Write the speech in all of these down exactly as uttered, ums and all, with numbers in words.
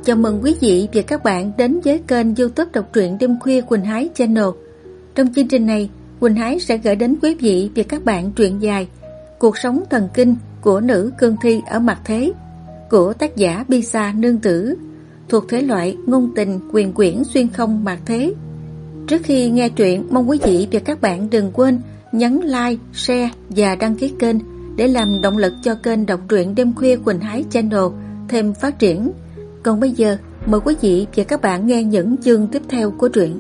Chào mừng quý vị và các bạn đến với kênh YouTube đọc truyện đêm khuya Quỳnh Hái Channel. Trong chương trình này, Quỳnh Hái sẽ gửi đến quý vị và các bạn truyện dài Cuộc sống thần kinh của nữ cương thi ở mặt thế của tác giả Bisa Nương Tử, thuộc thể loại ngôn tình quyền quyển xuyên không mặt thế. Trước khi nghe truyện, mong quý vị và các bạn đừng quên nhấn like, share và đăng ký kênh để làm động lực cho kênh đọc truyện đêm khuya Quỳnh Hái Channel thêm phát triển. Còn bây giờ, mời quý vị và các bạn nghe những chương tiếp theo của truyện.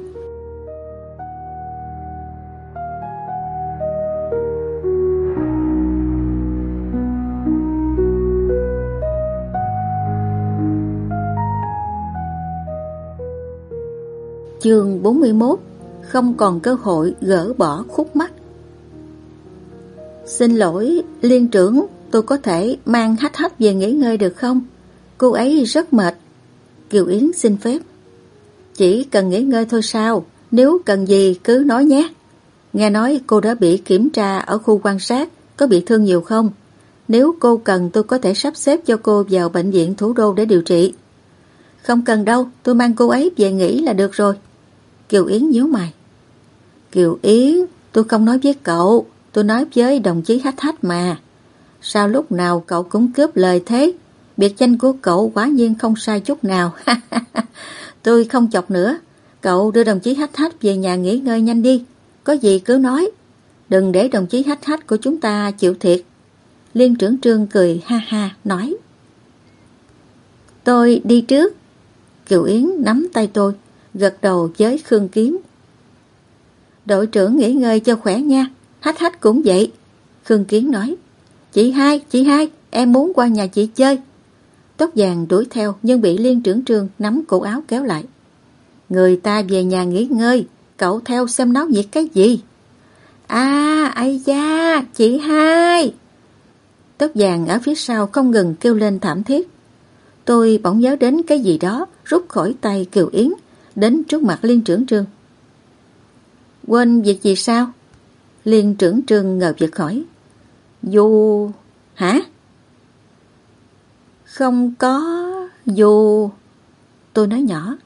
Chương bốn mươi mốt. Không còn cơ hội gỡ bỏ khúc mắc. Xin lỗi, Liên trưởng, tôi có thể mang Hách Hách về nghỉ ngơi được không? Cô ấy rất mệt. Kiều Yến xin phép. Chỉ cần nghỉ ngơi thôi sao? Nếu cần gì cứ nói nhé. Nghe nói cô đã bị kiểm tra ở khu quan sát, có bị thương nhiều không? Nếu cô cần tôi có thể sắp xếp cho cô vào bệnh viện thủ đô để điều trị. Không cần đâu, tôi mang cô ấy về nghỉ là được rồi. Kiều Yến nhíu mày. Kiều Yến, tôi không nói với cậu, tôi nói với đồng chí Hách Hách mà. Sao lúc nào cậu cũng cướp lời thế? Biệt danh của cậu quả nhiên không sai chút nào. Tôi không chọc nữa. Cậu đưa đồng chí Hách Hách về nhà nghỉ ngơi nhanh đi. Có gì cứ nói. Đừng để đồng chí Hách Hách của chúng ta chịu thiệt. Liên trưởng Trương cười ha ha nói. Tôi đi trước. Kiều Yến nắm tay tôi, gật đầu với Khương Kiếm. Đội trưởng nghỉ ngơi cho khỏe nha. Hách Hách cũng vậy. Khương Kiếm nói. Chị hai, chị hai, em muốn qua nhà chị chơi. Tóc vàng đuổi theo nhưng bị Liên trưởng Trương nắm cổ áo kéo lại. Người ta về nhà nghỉ ngơi, cậu theo xem náo nhiệt cái gì? À, ây da, chị hai. Tóc vàng ở phía sau không ngừng kêu lên thảm thiết. Tôi bỗng nhớ đến cái gì đó, rút khỏi tay Kiều Yến, đến trước mặt Liên trưởng Trương. Quên việc gì sao? Liên trưởng Trương ngờ vực hỏi. Dù... Hả? Không có... Dù... Tôi nói nhỏ.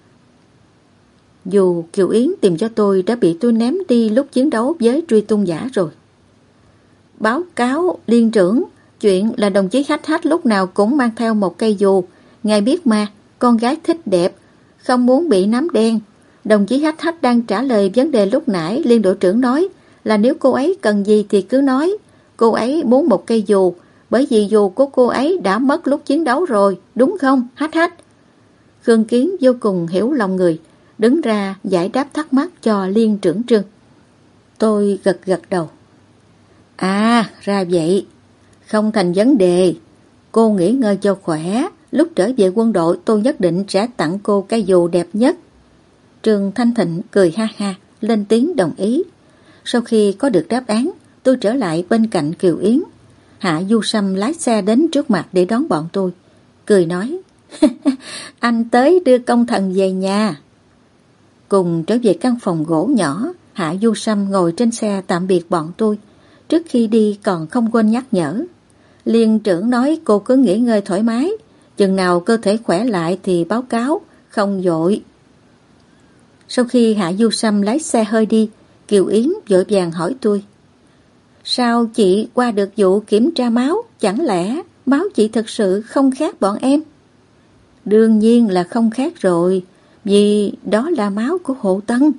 Dù Kiều Yến tìm cho tôi đã bị tôi ném đi lúc chiến đấu với truy tung giả rồi. Báo cáo Liên trưởng, chuyện là đồng chí Hách Hách lúc nào cũng mang theo một cây dù. Ngài biết mà, con gái thích đẹp, không muốn bị nám đen. Đồng chí Hách Hách đang trả lời vấn đề lúc nãy Liên đội trưởng nói là nếu cô ấy cần gì thì cứ nói. Cô ấy muốn một cây dù, bởi vì dù của cô ấy đã mất lúc chiến đấu rồi, đúng không, Hách Hách? Khương Kiến vô cùng hiểu lòng người, đứng ra giải đáp thắc mắc cho Liên trưởng Trương. Tôi gật gật đầu. À, ra vậy. Không thành vấn đề. Cô nghỉ ngơi cho khỏe. Lúc trở về quân đội tôi nhất định sẽ tặng cô cây dù đẹp nhất. Trương Thanh Thịnh cười ha ha, lên tiếng đồng ý. Sau khi có được đáp án, tôi trở lại bên cạnh Kiều Yến. Hạ Du Sâm lái xe đến trước mặt để đón bọn tôi. Cười nói, anh tới đưa công thần về nhà. Cùng trở về căn phòng gỗ nhỏ, Hạ Du Sâm ngồi trên xe tạm biệt bọn tôi. Trước khi đi còn không quên nhắc nhở. Liên trưởng nói cô cứ nghỉ ngơi thoải mái. Chừng nào cơ thể khỏe lại thì báo cáo, không vội. Sau khi Hạ Du Sâm lái xe hơi đi, Kiều Yến vội vàng hỏi tôi. Sao chị qua được vụ kiểm tra máu? Chẳng lẽ máu chị thật sự không khác bọn em? Đương nhiên là không khác rồi, vì đó là máu của Hộ Tân.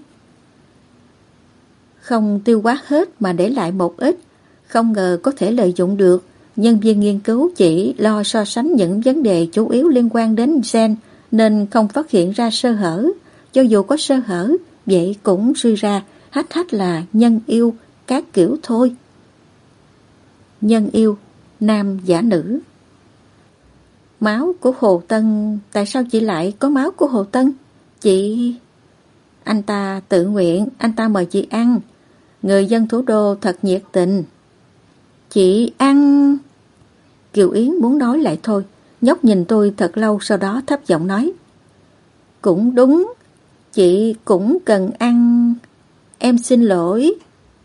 Không tiêu hóa hết mà để lại một ít, không ngờ có thể lợi dụng được. Nhân viên nghiên cứu chỉ lo so sánh những vấn đề chủ yếu liên quan đến gen nên không phát hiện ra sơ hở. Cho dù có sơ hở, vậy cũng suy ra Hách Hách là nhân yêu các kiểu thôi. Nhân yêu, nam giả nữ. Máu của Hồ Tân, tại sao chị lại có máu của Hồ Tân? Chị... Anh ta tự nguyện, anh ta mời chị ăn. Người dân thủ đô thật nhiệt tình. Chị ăn... Kiều Yến muốn nói lại thôi, nhóc nhìn tôi thật lâu sau đó thấp giọng nói. Cũng đúng, chị cũng cần ăn. Em xin lỗi.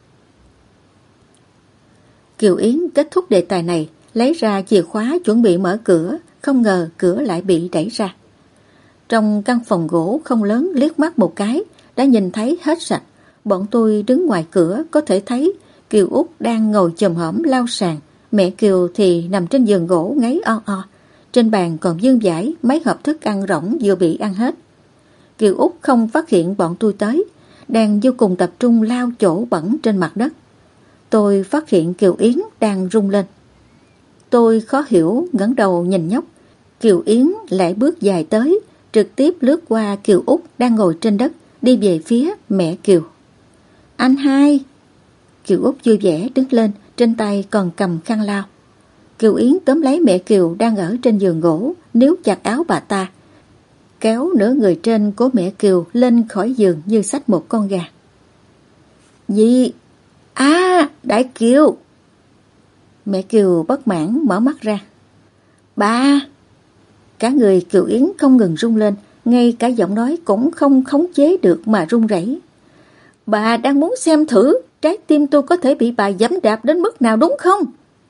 Kiều Yến kết thúc đề tài này, lấy ra chìa khóa chuẩn bị mở cửa, không ngờ cửa lại bị đẩy ra. Trong căn phòng gỗ không lớn liếc mắt một cái đã nhìn thấy hết sạch. Bọn tôi đứng ngoài cửa có thể thấy Kiều Út đang ngồi chồm hổm lau sàn. Mẹ Kiều thì nằm trên giường gỗ ngáy o o. Trên bàn còn vương vãi mấy hộp thức ăn rỗng vừa bị ăn hết. Kiều Út không phát hiện bọn tôi tới, đang vô cùng tập trung lau chỗ bẩn trên mặt đất. Tôi phát hiện Kiều Yến đang rung lên. Tôi khó hiểu ngẩng đầu nhìn nhóc. Kiều Yến lại bước dài tới, trực tiếp lướt qua Kiều Út đang ngồi trên đất, đi về phía mẹ Kiều. Anh hai! Kiều Út vui vẻ đứng lên, trên tay còn cầm khăn lau. Kiều Yến tóm lấy mẹ Kiều đang ở trên giường gỗ, níu chặt áo bà ta, kéo nửa người trên của mẹ Kiều lên khỏi giường như xách một con gà. Gì? À, Đại Kiều! Mẹ Kiều bất mãn mở mắt ra. Ba! Cả người Kiều Yến không ngừng rung lên, ngay cả giọng nói cũng không khống chế được mà run rẩy. Bà đang muốn xem thử trái tim tôi có thể bị bà giẫm đạp đến mức nào đúng không?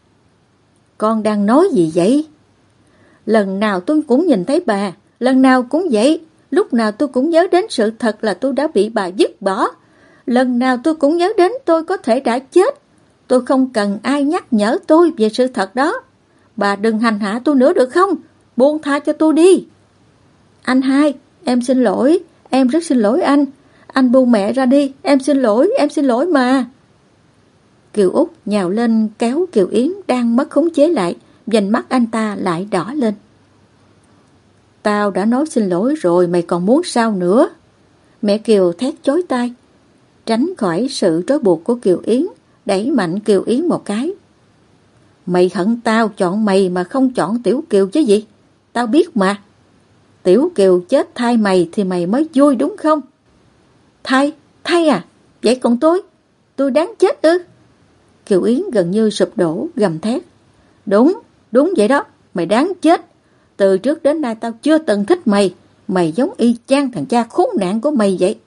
Con đang nói gì vậy? Lần nào tôi cũng nhìn thấy bà, lần nào cũng vậy, lúc nào tôi cũng nhớ đến sự thật là tôi đã bị bà dứt bỏ. Lần nào tôi cũng nhớ đến tôi có thể đã chết. Tôi không cần ai nhắc nhở tôi về sự thật đó. Bà đừng hành hạ tôi nữa được không? Buông tha cho tôi đi. Anh hai, em xin lỗi, em rất xin lỗi anh. Anh buông mẹ ra đi, em xin lỗi, em xin lỗi mà. Kiều Út nhào lên kéo Kiều Yến đang mất khống chế lại, vành mắt anh ta lại đỏ lên. Tao đã nói xin lỗi rồi, mày còn muốn sao nữa? Mẹ Kiều thét chói tai. Tránh khỏi sự trói buộc của Kiều Yến, đẩy mạnh Kiều Yến một cái. Mày hận tao chọn mày mà không chọn Tiểu Kiều chứ gì? Tao biết mà. Tiểu Kiều chết thay mày thì mày mới vui đúng không? Thay? Thay à? Vậy còn tôi? Tôi đáng chết ư? Kiều Yến gần như sụp đổ gầm thét. Đúng, đúng vậy đó, mày đáng chết. Từ trước đến nay tao chưa từng thích mày. Mày giống y chang thằng cha khốn nạn của mày vậy.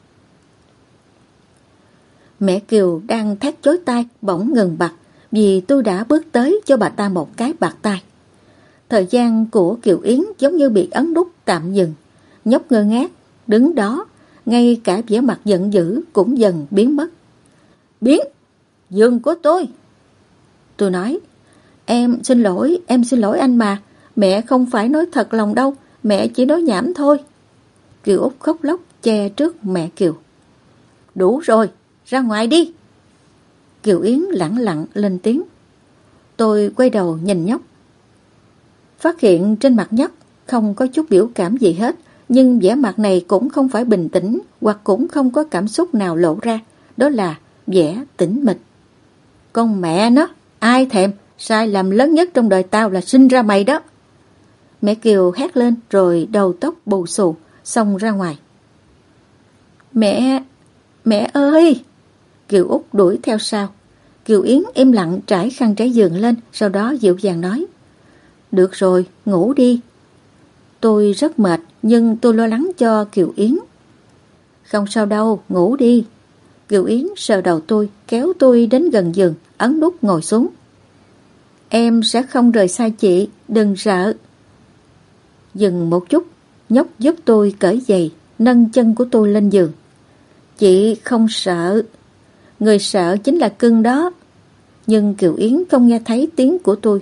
Mẹ Kiều đang thét chói tai bỗng ngừng bặt vì tôi đã bước tới cho bà ta một cái bạt tai. Thời gian của Kiều Yến giống như bị ấn nút tạm dừng. Nhóc ngơ ngác đứng đó, ngay cả vẻ mặt giận dữ cũng dần biến mất. Biến! Giường của tôi! Tôi nói, em xin lỗi, em xin lỗi anh mà. Mẹ không phải nói thật lòng đâu, mẹ chỉ nói nhảm thôi. Kiều Út khóc lóc che trước mẹ Kiều. Đủ rồi, ra ngoài đi. Kiều Yến lẳng lặng lên tiếng. Tôi quay đầu nhìn nhóc. Phát hiện trên mặt nhóc không có chút biểu cảm gì hết, nhưng vẻ mặt này cũng không phải bình tĩnh hoặc cũng không có cảm xúc nào lộ ra. Đó là vẻ tĩnh mịch. Con mẹ nó, ai thèm, sai lầm lớn nhất trong đời tao là sinh ra mày đó. Mẹ Kiều hét lên rồi đầu tóc bù xù xông ra ngoài. Mẹ, mẹ ơi! Kiều Út đuổi theo sau. Kiều Yến im lặng trải khăn trải giường lên, sau đó dịu dàng nói. Được rồi, ngủ đi. Tôi rất mệt, nhưng tôi lo lắng cho Kiều Yến. Không sao đâu, ngủ đi. Kiều Yến sờ đầu tôi, kéo tôi đến gần giường, ấn nút ngồi xuống. Em sẽ không rời xa chị, đừng sợ. Dừng một chút, nhóc giúp tôi cởi giày, nâng chân của tôi lên giường. Chị không sợ. Người sợ chính là cưng đó. Nhưng Kiều Yến không nghe thấy tiếng của tôi.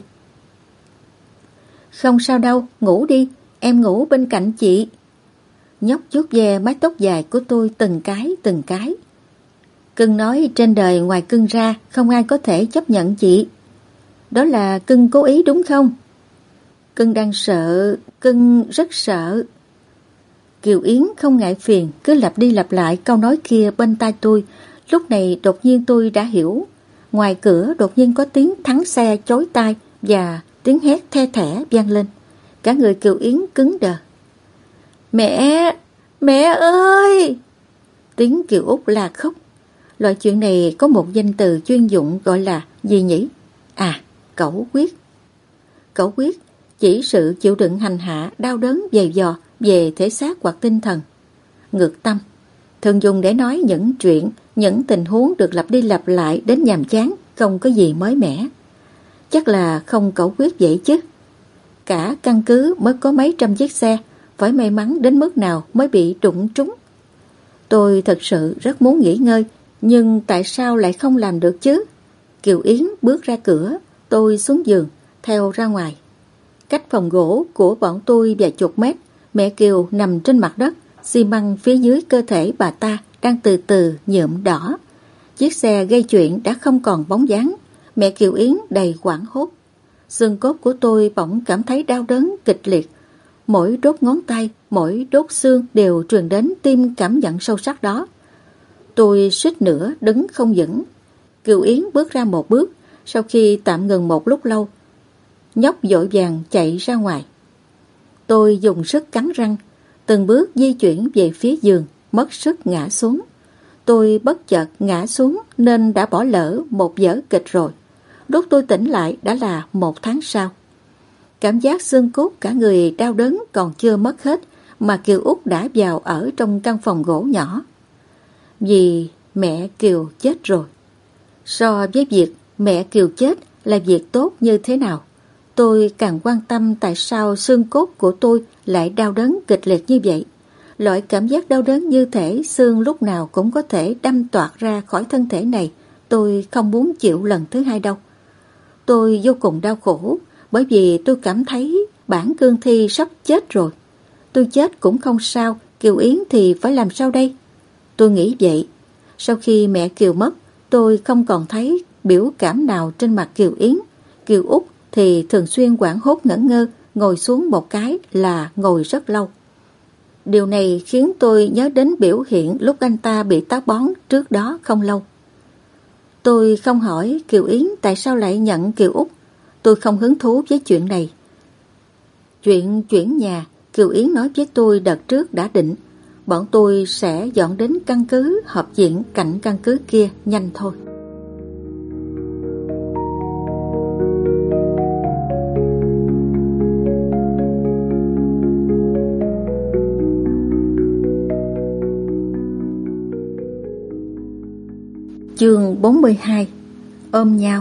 Không sao đâu, ngủ đi, em ngủ bên cạnh chị. Nhóc vuốt ve mái tóc dài của tôi từng cái từng cái. Cưng nói trên đời ngoài cưng ra không ai có thể chấp nhận chị. Đó là cưng cố ý đúng không? Cưng đang sợ, cưng rất sợ. Kiều Yến không ngại phiền, cứ lặp đi lặp lại câu nói kia bên tai tôi. Lúc này đột nhiên tôi đã hiểu. Ngoài cửa đột nhiên có tiếng thắng xe chói tai và tiếng hét the thẻ vang lên. Cả người Kiều Yến cứng đờ. Mẹ! Mẹ ơi! Tiếng Kiều Út la khóc. Loại chuyện này có một danh từ chuyên dụng gọi là gì nhỉ? À, cẩu quyết. Cẩu quyết chỉ sự chịu đựng hành hạ đau đớn dày dò về thể xác hoặc tinh thần. Ngược tâm thường dùng để nói những chuyện, những tình huống được lặp đi lặp lại đến nhàm chán, không có gì mới mẻ. Chắc là không cẩu quyết vậy chứ. Cả căn cứ mới có mấy trăm chiếc xe, phải may mắn đến mức nào mới bị đụng trúng. Tôi thật sự rất muốn nghỉ ngơi, nhưng tại sao lại không làm được chứ? Kiều Yến bước ra cửa, tôi xuống giường, theo ra ngoài. Cách phòng gỗ của bọn tôi vài chục mét, mẹ Kiều nằm trên mặt đất, xi măng phía dưới cơ thể bà ta đang từ từ nhuộm đỏ. Chiếc xe gây chuyện đã không còn bóng dáng, mẹ Kiều Yến đầy hoảng hốt. Xương cốt của tôi bỗng cảm thấy đau đớn kịch liệt. Mỗi đốt ngón tay, mỗi đốt xương đều truyền đến tim cảm nhận sâu sắc đó. Tôi suýt nữa đứng không vững. Kiều Yến bước ra một bước, sau khi tạm ngừng một lúc lâu, nhóc vội vàng chạy ra ngoài. Tôi dùng sức cắn răng, từng bước di chuyển về phía giường, mất sức ngã xuống. Tôi bất chợt ngã xuống nên đã bỏ lỡ một vở kịch rồi. Lúc tôi tỉnh lại đã là một tháng sau. Cảm giác xương cốt cả người đau đớn còn chưa mất hết mà Kiều Út đã vào ở trong căn phòng gỗ nhỏ. Vì mẹ Kiều chết rồi. So với việc mẹ Kiều chết là việc tốt như thế nào, tôi càng quan tâm tại sao xương cốt của tôi lại đau đớn kịch liệt như vậy. Loại cảm giác đau đớn như thể xương lúc nào cũng có thể đâm toạc ra khỏi thân thể này, tôi không muốn chịu lần thứ hai đâu. Tôi vô cùng đau khổ, bởi vì tôi cảm thấy bản cương thi sắp chết rồi. Tôi chết cũng không sao, Kiều Yến thì phải làm sao đây? Tôi nghĩ vậy. Sau khi mẹ Kiều mất, tôi không còn thấy biểu cảm nào trên mặt Kiều Yến. Kiều Út thì thường xuyên hoảng hốt ngẩn ngơ, ngồi xuống một cái là ngồi rất lâu. Điều này khiến tôi nhớ đến biểu hiện lúc anh ta bị táo bón trước đó không lâu. Tôi không hỏi Kiều Yến tại sao lại nhận Kiều Út. Tôi không hứng thú với chuyện này. Chuyện chuyển nhà, Kiều Yến nói với tôi đợt trước đã định. Bọn tôi sẽ dọn đến căn cứ hợp viện cạnh căn cứ kia nhanh thôi. Chương bốn mươi hai. Ôm nhau.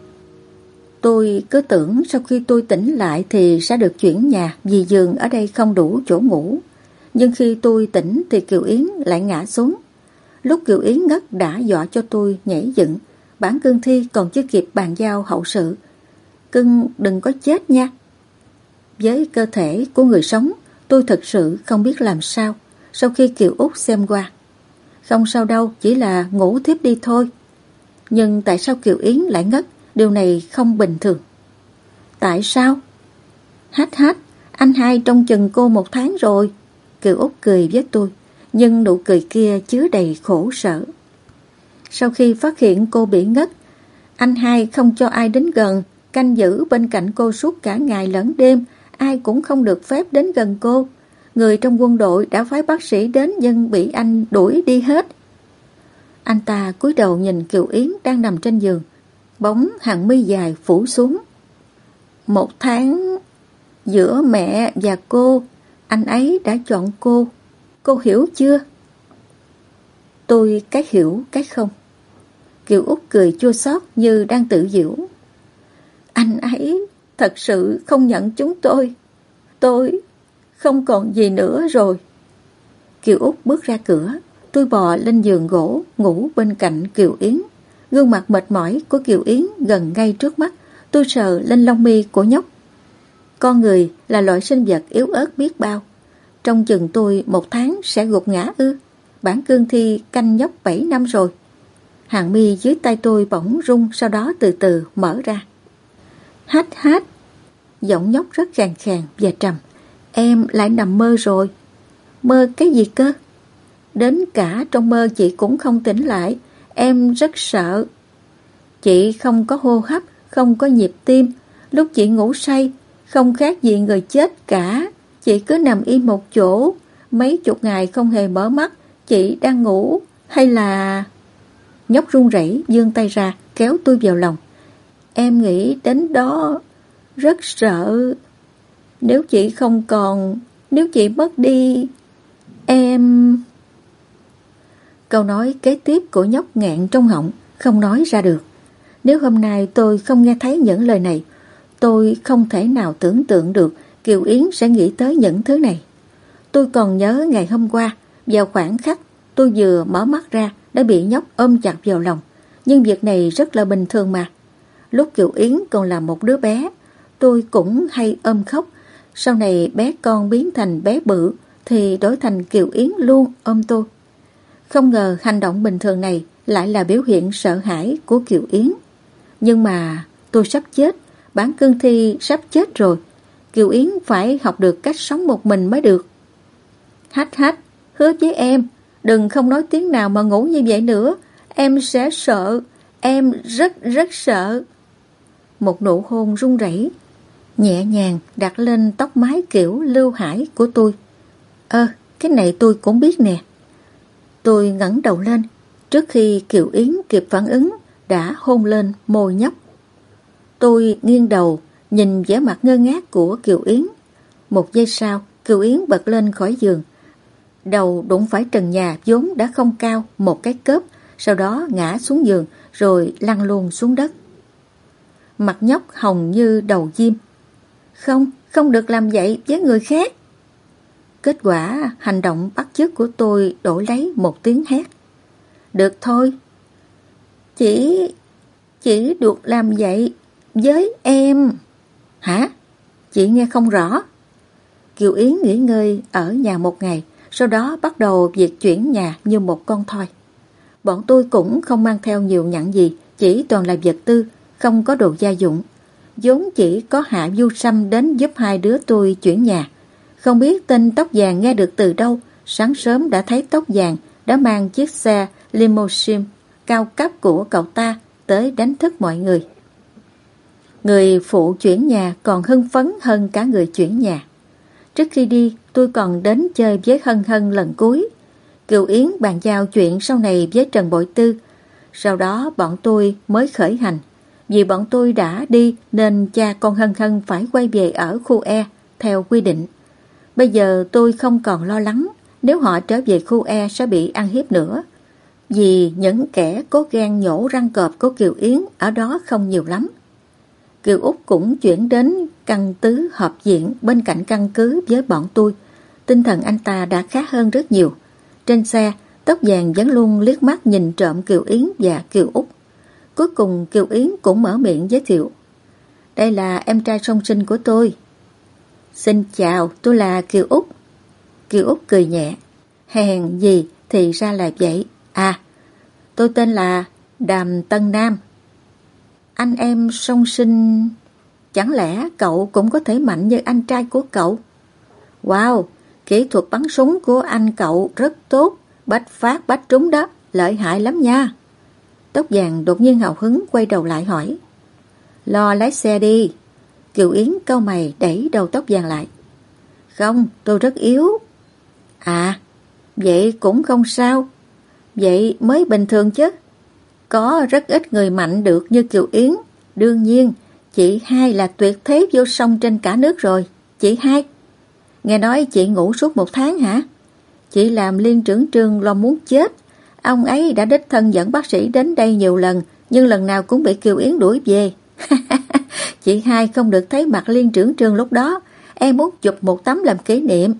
Tôi cứ tưởng sau khi tôi tỉnh lại thì sẽ được chuyển nhà vì giường ở đây không đủ chỗ ngủ. Nhưng khi tôi tỉnh thì Kiều Yến lại ngã xuống. Lúc Kiều Yến ngất đã dọa cho tôi nhảy dựng. Bản cương thi còn chưa kịp bàn giao hậu sự. Cưng đừng có chết nha. Với cơ thể của người sống, tôi thật sự không biết làm sao sau khi Kiều Út xem qua. Không sao đâu, chỉ là ngủ thiếp đi thôi. Nhưng tại sao Kiều Yến lại ngất? Điều này không bình thường. Tại sao? Hát hát, anh hai trông chừng cô một tháng rồi. Kiều Út cười với tôi, nhưng nụ cười kia chứa đầy khổ sở. Sau khi phát hiện cô bị ngất, anh hai không cho ai đến gần, canh giữ bên cạnh cô suốt cả ngày lẫn đêm, ai cũng không được phép đến gần cô. Người trong quân đội đã phái bác sĩ đến nhưng bị anh đuổi đi hết. Anh ta cúi đầu nhìn Kiều Yến đang nằm trên giường, bóng hàng mi dài phủ xuống. Một tháng giữa mẹ và cô, anh ấy đã chọn cô. Cô hiểu chưa? Tôi cái hiểu cái không. Kiều Út cười chua xót như đang tự giễu. Anh ấy thật sự không nhận chúng tôi. Tôi không còn gì nữa rồi. Kiều Út bước ra cửa. Tôi bò lên giường gỗ, ngủ bên cạnh Kiều Yến. Gương mặt mệt mỏi của Kiều Yến gần ngay trước mắt. Tôi sờ lên lông mi của nhóc. Con người là loại sinh vật yếu ớt biết bao. Trong chừng tôi một tháng sẽ gục ngã ư? Bản cương thi canh nhóc bảy năm rồi. Hàng mi dưới tay tôi bỗng rung, sau đó từ từ mở ra. Hát hát. Giọng nhóc rất khàn khàn và trầm. Em lại nằm mơ rồi. Mơ cái gì cơ? Đến cả trong mơ chị cũng không tỉnh lại. Em rất sợ. Chị không có hô hấp, không có nhịp tim. Lúc chị ngủ say, không khác gì người chết cả. Chị cứ nằm im một chỗ. Mấy chục ngày không hề mở mắt. Chị đang ngủ hay là... Nhóc run rẩy vươn tay ra kéo tôi vào lòng. Em nghĩ đến đó rất sợ. Nếu chị không còn, nếu chị mất đi, em... Câu nói kế tiếp của nhóc nghẹn trong họng, không nói ra được. Nếu hôm nay tôi không nghe thấy những lời này, tôi không thể nào tưởng tượng được Kiều Yến sẽ nghĩ tới những thứ này. Tôi còn nhớ ngày hôm qua, vào khoảng khắc tôi vừa mở mắt ra đã bị nhóc ôm chặt vào lòng. Nhưng việc này rất là bình thường mà. Lúc Kiều Yến còn là một đứa bé, tôi cũng hay ôm khóc. Sau này bé con biến thành bé bự thì đổi thành Kiều Yến luôn ôm tôi. Không ngờ hành động bình thường này lại là biểu hiện sợ hãi của Kiều Yến. Nhưng mà tôi sắp chết, bản cương thi sắp chết rồi. Kiều Yến phải học được cách sống một mình mới được. Hách hách, hứa với em, đừng không nói tiếng nào mà ngủ như vậy nữa. Em sẽ sợ, em rất rất sợ. Một nụ hôn run rẩy nhẹ nhàng đặt lên tóc mái kiểu Lưu Hải của tôi. Ơ, cái này tôi cũng biết nè. Tôi ngẩng đầu lên, trước khi Kiều Yến kịp phản ứng đã hôn lên môi nhóc. Tôi nghiêng đầu nhìn vẻ mặt ngơ ngác của Kiều Yến. Một giây sau, Kiều Yến bật lên khỏi giường. Đầu đụng phải trần nhà vốn đã không cao một cái cớp, sau đó ngã xuống giường rồi lăn luôn xuống đất. Mặt nhóc hồng như đầu diêm. Không, không được làm vậy với người khác. Kết quả hành động bắt chước của tôi đổi lấy một tiếng hét. Được thôi. Chỉ, chỉ được làm vậy với em. Hả? Chị nghe không rõ. Kiều Yến nghỉ ngơi ở nhà một ngày, sau đó bắt đầu việc chuyển nhà như một con thoi. Bọn tôi cũng không mang theo nhiều nhặn gì, chỉ toàn là vật tư, không có đồ gia dụng. Vốn chỉ có Hạ Du Sâm đến giúp hai đứa tôi chuyển nhà. Không biết tên tóc vàng nghe được từ đâu, sáng sớm đã thấy tóc vàng đã mang chiếc xe limousine cao cấp của cậu ta tới đánh thức mọi người. Người phụ chuyển nhà còn hưng phấn hơn cả người chuyển nhà. Trước khi đi, tôi còn đến chơi với Hân Hân lần cuối. Kiều Yến bàn giao chuyện sau này với Trần Bội Tư. Sau đó bọn tôi mới khởi hành. Vì bọn tôi đã đi nên cha con Hân Hân phải quay về ở khu E theo quy định. Bây giờ tôi không còn lo lắng nếu họ trở về khu E sẽ bị ăn hiếp nữa. Vì những kẻ cố gắng nhổ răng cọp của Kiều Yến ở đó không nhiều lắm. Kiều Út cũng chuyển đến căn tứ hợp viện bên cạnh căn cứ với bọn tôi. Tinh thần anh ta đã khá hơn rất nhiều. Trên xe, tóc vàng vẫn luôn liếc mắt nhìn trộm Kiều Yến và Kiều Út. Cuối cùng Kiều Yến cũng mở miệng giới thiệu. Đây là em trai song sinh của tôi. Xin chào, tôi là Kiều Út. Kiều Út cười nhẹ. Hèn gì thì ra là vậy. À, tôi tên là Đàm Tân Nam. Anh em song sinh, chẳng lẽ cậu cũng có thể mạnh như anh trai của cậu? Wow, kỹ thuật bắn súng của anh cậu rất tốt, bách phát bách trúng đó, lợi hại lắm nha. Tóc vàng đột nhiên hào hứng quay đầu lại hỏi. Lo lái xe đi. Kiều Yến cau mày đẩy đầu tóc vàng lại. Không, tôi rất yếu. À, vậy cũng không sao. Vậy mới bình thường chứ. Có rất ít người mạnh được như Kiều Yến. Đương nhiên, chị hai là tuyệt thế vô song trên cả nước rồi. Chị hai. Nghe nói chị ngủ suốt một tháng hả? Chị làm liên trưởng trường lo muốn chết. Ông ấy đã đích thân dẫn bác sĩ đến đây nhiều lần, nhưng lần nào cũng bị Kiều Yến đuổi về. Chị hai không được thấy mặt liên trưởng trường lúc đó. Em muốn chụp một tấm làm kỷ niệm.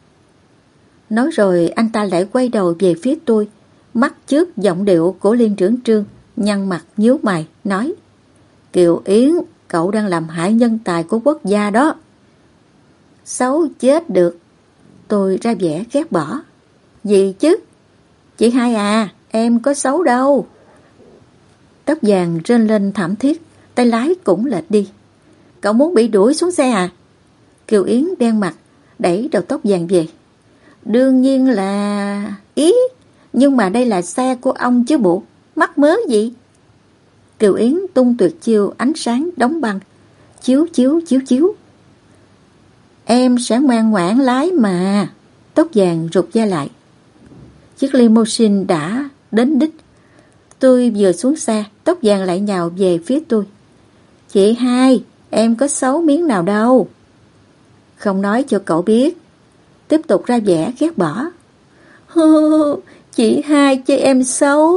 Nói rồi anh ta lại quay đầu về phía tôi, mắt trước giọng điệu của liên trưởng trương, nhăn mặt nhíu mày, nói. Kiều Yến, cậu đang làm hại nhân tài của quốc gia đó. Xấu chết được. Tôi ra vẻ ghét bỏ. Gì chứ? Chị hai à, em có xấu đâu. Tóc vàng rên lên thảm thiết, tay lái cũng lệch đi. Cậu muốn bị đuổi xuống xe à? Kiều Yến đen mặt, đẩy đầu tóc vàng về. Đương nhiên là... Ý, nhưng mà đây là xe của ông chứ bộ, mắc mớ gì? Kiều Yến tung tuyệt chiêu ánh sáng đóng băng. Chiếu chiếu chiếu chiếu. Em sẽ ngoan ngoãn lái mà. Tóc vàng rụt da lại. Chiếc limousine đã đến đích. Tôi vừa xuống xe, tóc vàng lại nhào về phía tôi. Chị hai, em có xấu miếng nào đâu. Không nói cho cậu biết. Tiếp tục ra vẻ ghét bỏ. Hô, chị hai chê em xấu.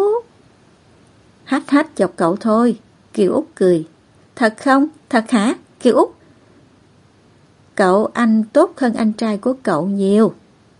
Hách hách chọc cậu thôi. Kiều Út cười. Thật không? Thật hả? Kiều Út. Cậu anh tốt hơn anh trai của cậu nhiều.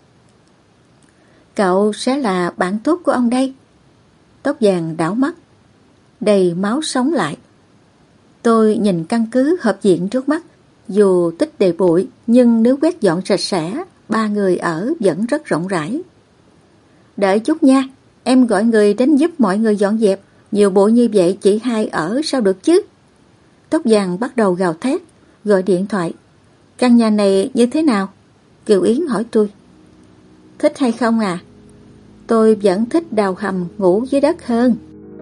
Cậu sẽ là bạn tốt của ông đây. Tóc vàng đảo mắt, đầy máu sống lại. Tôi nhìn căn cứ hợp diện trước mắt. Dù tích đầy bụi, nhưng nếu quét dọn sạch sẽ, ba người ở vẫn rất rộng rãi. Đợi chút nha, em gọi người đến giúp mọi người dọn dẹp. Nhiều bụi như vậy chỉ hai ở sao được chứ? Tóc vàng bắt đầu gào thét, gọi điện thoại. Căn nhà này như thế nào? Kiều Yến hỏi tôi. Thích hay không à? Tôi vẫn thích đào hầm ngủ dưới đất hơn.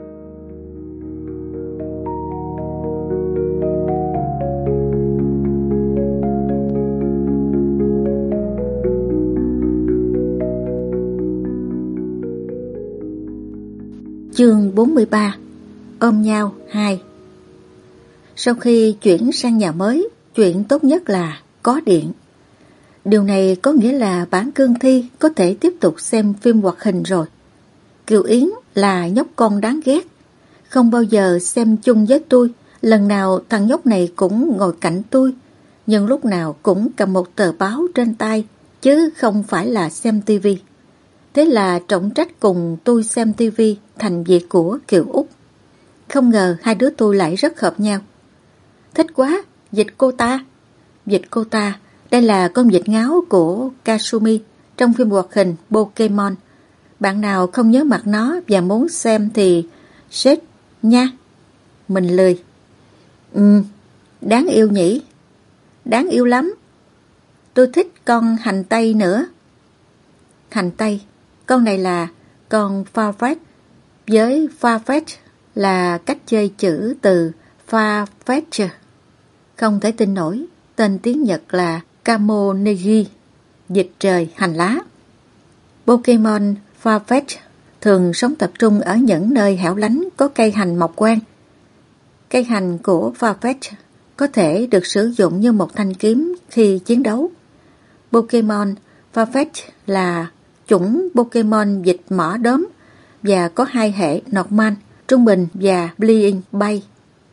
Chương bốn mươi ba. Ôm nhau hai. Sau khi chuyển sang nhà mới, chuyện tốt nhất là có điện. Điều này có nghĩa là bản Cương Thi có thể tiếp tục xem phim hoạt hình rồi. Kiều Yến là nhóc con đáng ghét, không bao giờ xem chung với tôi. Lần nào thằng nhóc này cũng ngồi cạnh tôi, nhưng lúc nào cũng cầm một tờ báo trên tay, chứ không phải là xem tivi. Thế là trọng trách cùng tôi xem tivi thành việc của Kiều Út. Không ngờ hai đứa tôi lại rất hợp nhau. Thích quá, dịch cô ta. Dịch cô ta, đây là con vịt ngáo của Kasumi trong phim hoạt hình Pokemon. Bạn nào không nhớ mặt nó và muốn xem thì search nha. Mình lười. Ừ, đáng yêu nhỉ? Đáng yêu lắm. Tôi thích con hành tây nữa. Hành tây, con này là con Farfetch. Với Farfetch là cách chơi chữ từ Farfetch. Không thể tin nổi, tên tiếng Nhật là Kamonegi, dịch trời hành lá. Pokemon Farfetch thường sống tập trung ở những nơi hẻo lánh có cây hành mọc quang. Cây hành của Farfetch có thể được sử dụng như một thanh kiếm khi chiến đấu. Pokemon Farfetch là chủng Pokemon vịt mỏ đốm và có hai hệ Normal, trung bình và Flying bay.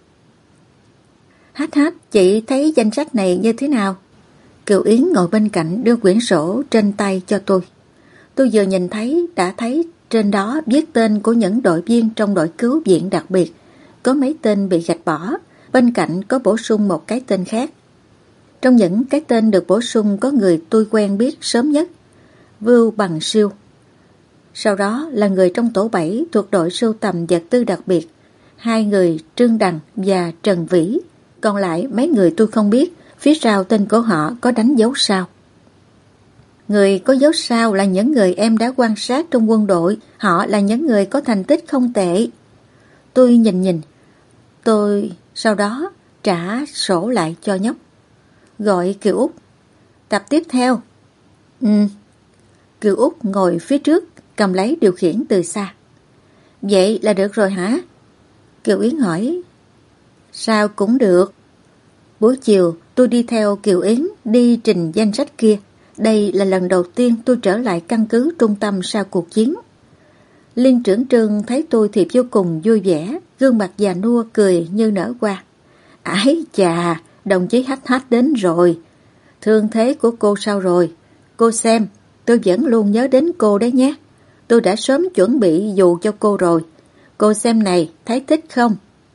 Hát hát, chị thấy danh sách này như thế nào? Kiều Yến ngồi bên cạnh đưa quyển sổ trên tay cho tôi. Tôi vừa nhìn thấy đã thấy trên đó viết tên của những đội viên trong đội cứu viện đặc biệt. Có mấy tên bị gạch bỏ, bên cạnh có bổ sung một cái tên khác. Trong những cái tên được bổ sung có người tôi quen biết sớm nhất, Vưu Bằng Siêu. Sau đó là người trong tổ bảy thuộc đội sưu tầm vật tư đặc biệt, hai người Trương Đằng và Trần Vĩ. Còn lại mấy người tôi không biết, phía sau tên của họ có đánh dấu sao. Người có dấu sao là những người em đã quan sát trong quân đội, họ là những người có thành tích không tệ. Tôi nhìn nhìn, tôi sau đó trả sổ lại cho nhóc. Gọi Kiều Út. Tập tiếp theo. Ừ. Kiều Út ngồi phía trước, cầm lấy điều khiển từ xa. Vậy là được rồi hả? Kiều Yến hỏi. Sao cũng được. Buổi chiều tôi đi theo Kiều Yến đi trình danh sách kia. Đây là lần đầu tiên tôi trở lại căn cứ trung tâm sau cuộc chiến. Liên trưởng Trương thấy tôi thì vô cùng vui vẻ, gương mặt già nua cười như nở hoa. Ái chà, đồng chí Hách Hách đến rồi. Thương thế của cô sao rồi? Cô xem, tôi vẫn luôn nhớ đến cô đấy nhé. Tôi đã sớm chuẩn bị dù cho cô rồi. Cô xem này, thấy thích không?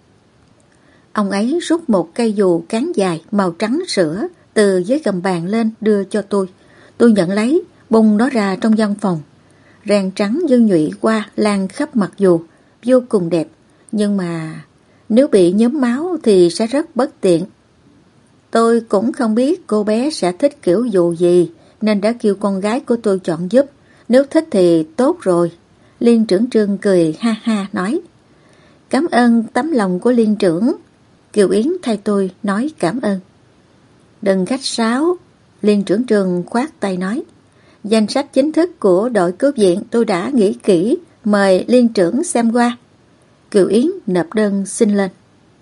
Ông ấy rút một cây dù cán dài màu trắng sữa từ dưới gầm bàn lên đưa cho tôi. Tôi nhận lấy, bung nó ra trong văn phòng. Ren trắng như nhụy qua lan khắp mặt dù, vô cùng đẹp. Nhưng mà nếu bị nhuốm máu thì sẽ rất bất tiện. Tôi cũng không biết cô bé sẽ thích kiểu dù gì, nên đã kêu con gái của tôi chọn giúp. Nếu thích thì tốt rồi. Liên trưởng Trương cười ha ha nói. Cảm ơn tấm lòng của liên trưởng. Kiều Yến thay tôi nói cảm ơn. Đừng khách sáo. Liên trưởng Trương khoát tay nói. Danh sách chính thức của đội cứu viện tôi đã nghĩ kỹ, mời liên trưởng xem qua. Kiều Yến nộp đơn xin lên.